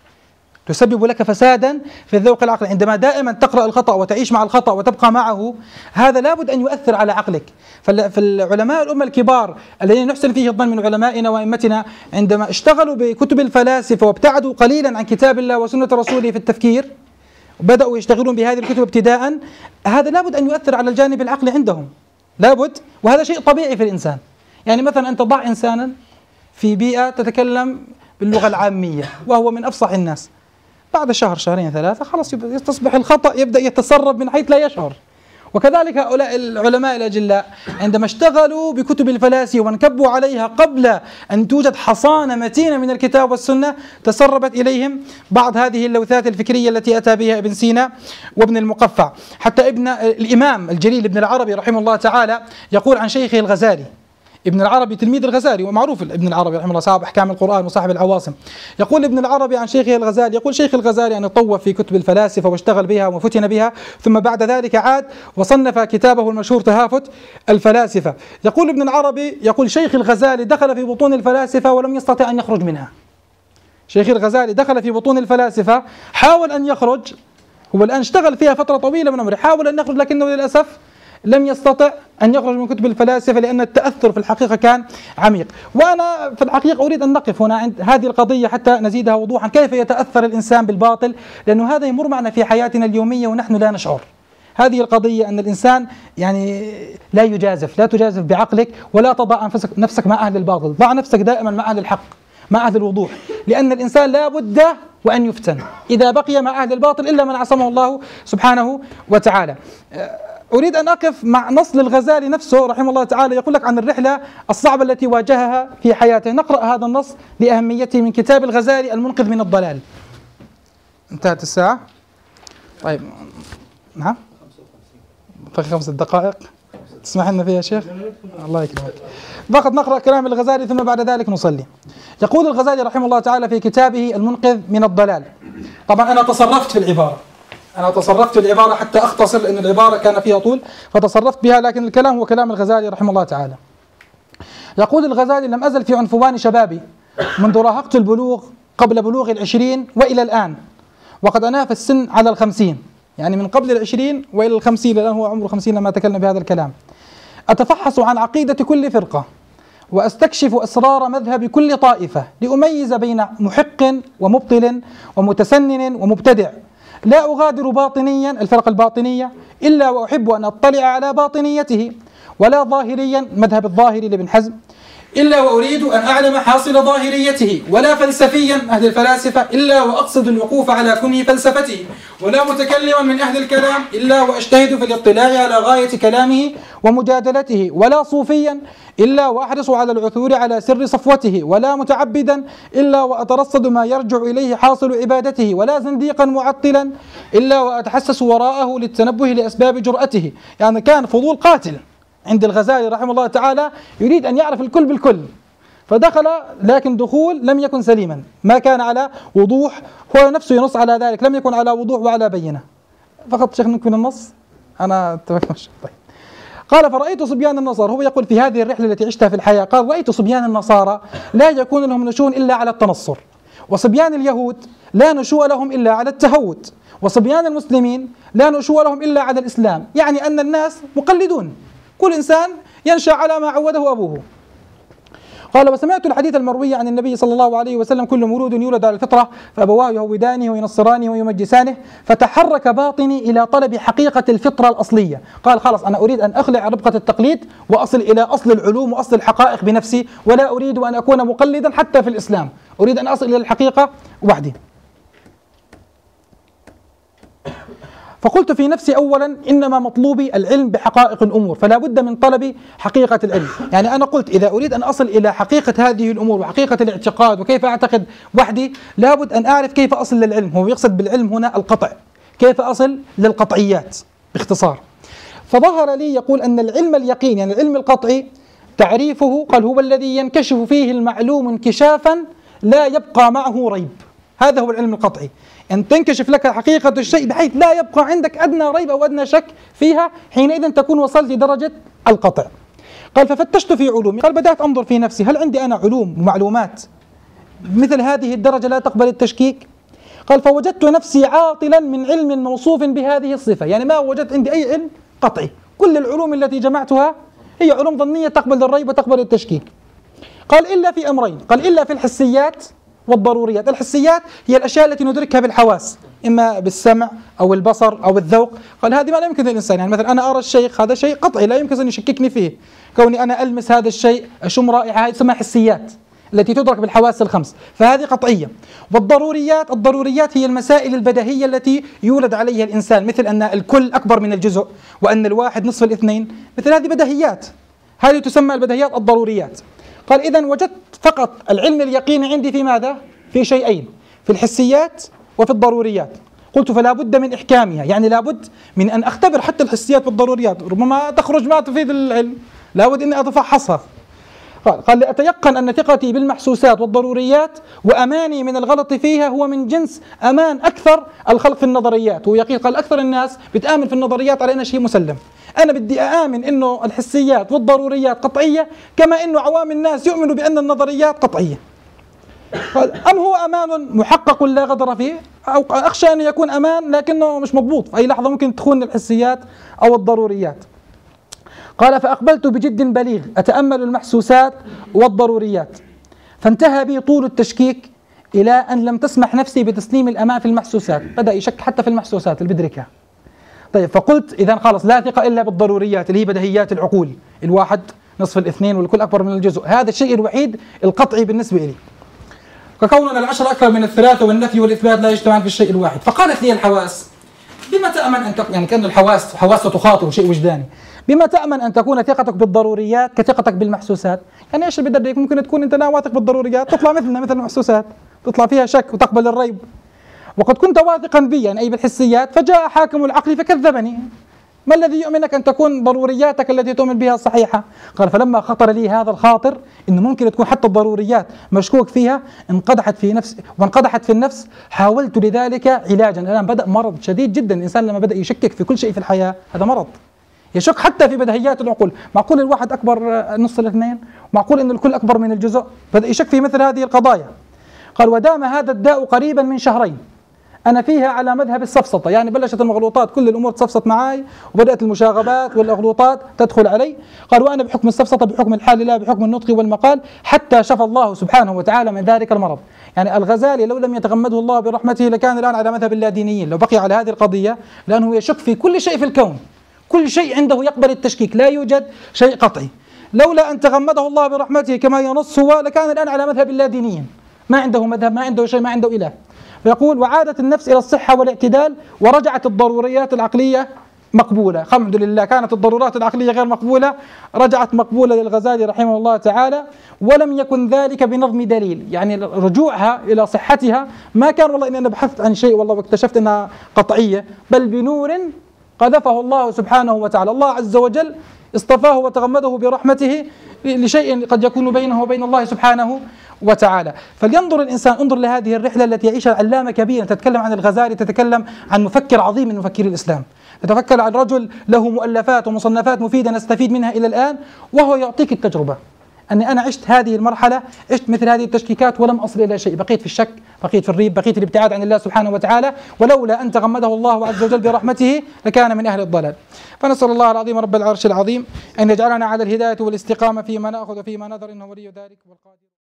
تسبب لك فسادا في الذوق العقلي عندما دائما تقرأ الخطأ وتعيش مع الخطأ وتبقى معه، هذا لابد أن يؤثر على عقلك. فالعلماء الأمة الكبار الذين نحسن فيه الظن من علمائنا وأئمتنا عندما اشتغلوا بكتب الفلاسفة وابتعدوا قليلا عن كتاب الله وسنة رسوله في التفكير وبدأوا يشتغلون بهذه الكتب ابتداء، هذا لابد أن يؤثر على الجانب العقلي عندهم، لابد، وهذا شيء طبيعي في الإنسان. يعني مثلا أنت ضع إنسانا في بيئة تتكلم باللغة العامية وهو من أفصح الناس، بعد شهر شهرين 3 خلاص تصبح الخطأ يبدأ يتسرب من حيث لا يشعر. وكذلك هؤلاء العلماء الأجلاء عندما اشتغلوا بكتب الفلاسفة وانكبوا عليها قبل أن توجد حصانة متينة من الكتاب والسنة، تسربت إليهم بعض هذه اللوثات الفكرية التي أتى بها ابن سينا وابن المقفع. حتى الإمام الجليل ابن العربي رحمه الله تعالى يقول عن شيخه الغزالي، ابن العربي تلميذ الغزالي ومعروف ابن العربي رحمه الله صاحب أحكام القرآن وصاحب العواصم، يقول ابن العربي عن شيخه الغزالي، يقول شيخ الغزالي أن طوف في كتب الفلاسفة واشتغل بها وفتن بها، ثم بعد ذلك عاد وصنف كتابه المشهور تهافت الفلاسفة. يقول ابن العربي، يقول شيخ الغزالي دخل في بطون الفلاسفة ولم يستطع أن يخرج منها. شيخ الغزالي دخل في بطون الفلاسفة، حاول أن يخرج، هو الآن اشتغل فيها فترة طويلة من عمره، حاول أن يخرج لكنه للأسف لم يستطع أن يخرج من كتب الفلاسفة لأن التأثر في الحقيقة كان عميق. وأنا في الحقيقة أريد أن نقف هنا عند هذه القضية حتى نزيدها وضوحا، كيف يتأثر الإنسان بالباطل، لأنه هذا يمر معنا في حياتنا اليومية ونحن لا نشعر. هذه القضية أن الإنسان يعني لا يجازف، لا تجازف بعقلك ولا تضع نفسك مع أهل الباطل، ضع نفسك دائما مع أهل الحق مع أهل الوضوح، لأن الإنسان لا بد وأن يفتن إذا بقي مع أهل الباطل إلا من عصمه الله سبحانه وتعالى. أريد أن أقف مع نص للغزالي نفسه رحمه الله تعالى، يقول لك عن الرحلة الصعبة التي واجهها في حياته. نقرأ هذا النص لأهميته من كتاب الغزالي المنقذ من الضلال. انتهت الساعة؟ طيب نعم 5 دقائق تسمح لنا فيها يا شيخ؟ الله يكرمك. فقط نقرأ كلام الغزالي ثم بعد ذلك نصلي. يقول الغزالي رحمه الله تعالى في كتابه المنقذ من الضلال، طبعا أنا تصرفت في العبارة حتى أختصر لأن العبارة كان فيها طول فتصرفت بها، لكن الكلام هو كلام الغزالي رحمه الله تعالى. يقول الغزالي: لم أزل في عنفوان شبابي منذ راهقت البلوغ قبل بلوغ 20 وإلى الآن، وقد أناف السن على 50، يعني من قبل 20 وإلى 50، الآن هو عمره 50 لما تكلم بهذا الكلام. أتفحص عن عقيدة كل فرقة وأستكشف أسرار مذهب كل طائفة لأميز بين محق ومبطل ومتسنن ومبتدع. لا أغادر باطنيا الفرق الباطنية إلا وأحب أن أطلع على باطنيته، ولا ظاهريا مذهب الظاهري لابن حزم إلا وأريد أن أعلم حاصل ظاهريته، ولا فلسفيا أهل الفلاسفة إلا وأقصد الوقوف على كنه فلسفته، ولا متكلما من أهل الكلام إلا وأجتهد في الاطلاع على غاية كلامه ومجادلته، ولا صوفيا إلا وأحرص على العثور على سر صفوته، ولا متعبدا إلا وأترصد ما يرجع إليه حاصل عبادته، ولا زنديقا معطلا إلا وأتحسس وراءه للتنبه لأسباب جرأته. يعني كان فضول قاتل عند الغزالي رحمه الله تعالى، يريد أن يعرف الكل بالكل، فدخل، لكن دخول لم يكن سليما، ما كان على وضوح، هو نفسه ينص على ذلك، لم يكن على وضوح وعلى بينة. فقط شيخ نكمل النص، أنا تفكر. طيب. قال فرأيت صبيان النصارى، هو يقول في هذه الرحلة التي عشتها في الحياة، قال رأيت صبيان النصارى لا يكون لهم نشوء إلا على التنصر، وصبيان اليهود لا نشوء لهم إلا على التهود، وصبيان المسلمين لا نشوء لهم إلا على الإسلام. يعني أن الناس مقلدون، كل إنسان ينشأ على ما عوده أبوه. قال وسمعت الحديث المروي عن النبي صلى الله عليه وسلم كل مولود يولد على الفطرة فأبواه يهودانه وينصرانه ويمجسانه، فتحرك باطني إلى طلب حقيقة الفطرة الأصلية. قال خلاص أنا أريد أن أخلع ربقة التقليد وأصل إلى أصل العلوم وأصل الحقائق بنفسي، ولا أريد أن أكون مقلدا حتى في الإسلام، أريد أن أصل إلى الحقيقة وحدي. فقلت في نفسي أولا إنما مطلوبي العلم بحقائق الأمور، فلا بد من طلب حقيقة العلم. يعني أنا قلت إذا أريد أن أصل إلى حقيقة هذه الأمور وحقيقة الاعتقاد وكيف أعتقد وحدي، لا بد أن أعرف كيف أصل للعلم. هو يقصد بالعلم هنا القطع، كيف أصل للقطعيات باختصار. فظهر لي يقول أن العلم اليقين، يعني العلم القطعي، تعريفه قال هو الذي ينكشف فيه المعلوم انكشافا لا يبقى معه ريب. هذا هو العلم القطعي، أن تنكشف لك حقيقة الشيء بحيث لا يبقى عندك أدنى ريب أو أدنى شك فيها، حينئذ تكون وصلت لدرجة القطع. قال ففتشت في علومي، قال بدأت أنظر في نفسي هل عندي أنا علوم ومعلومات مثل هذه الدرجة لا تقبل التشكيك؟ قال فوجدت نفسي عاطلا من علم موصوف بهذه الصفة، يعني ما وجدت عندي أي علم قطعي، كل العلوم التي جمعتها هي علوم ظنية تقبل الريب وتقبل التشكيك. قال إلا في أمرين، قال إلا في الحسيات والضروريات. الحسيات هي الأشياء التي ندركها بالحواس، إما بالسمع أو البصر أو الذوق. قال هذه ما لا يمكن للإنسان، يعني مثلا أنا أرى الشيء، هذا شيء قطعي لا يمكن أن يشككني فيه. كوني أنا ألمس هذا الشيء، أشم رائحة، هذه تسمى حسيات التي تدرك بالحواس الخمس، فهذه قطعية. والضروريات، الضروريات هي المسائل البديهية التي يولد عليها الإنسان، مثل أن الكل أكبر من الجزء، وأن الواحد نصف الاثنين، مثل هذه بديهيات، هذه تسمى البديهيات الضروريات. قال إذن وجدت فقط العلم اليقيني عندي في ماذا؟ في شيئين، في الحسيات وفي الضروريات. قلت فلا بد من إحكامها، يعني لا بد من أن أختبر حتى الحسيات والضروريات، ربما تخرج ما تفيد العلم، لا بد أني أتفحصها. قال لأتيقن أن ثقتي بالمحسوسات والضروريات وأماني من الغلط فيها هو من جنس أمان أكثر الخلق في النظريات. ويقين قال أكثر الناس بتآمن في النظريات على أنها شيء مسلم، أنا بدي أآمن إنه الحسيات والضروريات قطعية كما إنه عوام الناس يؤمنوا بأن النظريات قطعية. قال أم هو أمان محقق لا غدر فيه، أو أخشى أن يكون أمان لكنه مش مضبوط، في أي لحظة ممكن تخون الحسيات أو الضروريات. قال فأقبلت بجد بليغ أتأمل المحسوسات والضروريات، فانتهى بي طول التشكيك إلى أن لم تسمح نفسي بتسليم الأمان في المحسوسات، بدأ يشك حتى في المحسوسات اللي بدركها. طيب فقلت إذن خلاص لا ثقة إلا بالضروريات اللي هي بديهيات العقول، الواحد نصف الاثنين والكل أكبر من الجزء، هذا الشيء الوحيد القطعي بالنسبة لي، ككوننا العشرة أكثر من الثلاثة والنفي والإثبات لا يجتمعان في الشيء الواحد. فقالت لي الحواس بما تأمن أن تكون، يعني كأن الحواس حواس تخاطب شيء وجداني، بما تأمن أن تكون ثقتك بالضروريات كثقتك بالمحسوسات؟ يعني إيش اللي بدك؟ ممكن تكون أنت لا واثق بالضروريات تطلع مثلنا مثل المحسوسات، تطلع فيها شك وتقبل الريب، وقد كنت واثقا بي يعني أي بالحسيات، فجاء حاكم العقل فكذبني. ما الذي يؤمنك أن تكون ضرورياتك التي تؤمن بها صحيحة؟ قال فلما خطر لي هذا الخاطر إنه ممكن تكون حتى الضروريات مشكوك فيها، انقدحت في نفس وانقدحت في النفس، حاولت لذلك علاجا. الآن بدأ مرض شديد جدا، الإنسان لما بدأ يشكك في كل شيء في الحياة هذا مرض، يشك حتى في بديهيات العقول. معقول الواحد أكبر نصف الاثنين؟ معقول أن الكل أكبر من الجزء؟ بدأ يشك في مثل هذه القضايا. قال ودام هذا الداء قريبا من شهرين أنا فيها على مذهب السفسطة، يعني بلشت المغلوطات كل الأمور تصفصت معي، وبدأت المشاغبات والأغلوطات تدخل علي. قال وأنا بحكم السفسطة بحكم الحال لا بحكم النطق والمقال، حتى شفى الله سبحانه وتعالى من ذلك المرض. يعني الغزالي لو لم يتغمده الله برحمته لكان الآن على مذهب اللادينيين لو بقي على هذه القضية، لأنه يشك في كل شيء في الكون، كل شيء عنده يقبل التشكيك، لا يوجد شيء قطعي. لولا أن تغمده الله برحمته كما ينص هو لكان الآن على مذهب اللادينيين، ما عنده مذهب، ما عنده شيء، ما عنده إله. فيقول وعادت النفس إلى الصحة والاعتدال ورجعت الضروريات العقلية مقبولة. الحمد لله، كانت الضرورات العقلية غير مقبولة، رجعت مقبولة للغزالي رحمه الله تعالى، ولم يكن ذلك بنظم دليل، يعني رجوعها إلى صحتها ما كان والله إني أنا بحثت عن شيء والله واكتشفت أنها قطعية، بل بنور قذفه الله سبحانه وتعالى. الله عز وجل اصطفاه وتغمده برحمته لشيء قد يكون بينه وبين الله سبحانه وتعالى. فلينظر الإنسان، انظر لهذه الرحلة التي يعيشها علامة كبيرة، تتكلم عن الغزالي، تتكلم عن مفكر عظيم من مفكري الإسلام، تتفكر عن رجل له مؤلفات ومصنفات مفيدة نستفيد منها إلى الآن، وهو يعطيك التجربة. أني أنا عشت هذه المرحلة، عشت مثل هذه التشكيكات ولم أصل إلى شيء، بقيت في الشك، بقيت في الريب، بقيت في الابتعاد عن الله سبحانه وتعالى، ولولا أن تغمده الله عز وجل برحمته لكان من أهل الضلال. فنسأل الله العظيم رب العرش العظيم أن يجعلنا على الهداية والاستقامة فيما نأخذ وفيما نذر، إنه ولي ذلك والقادر.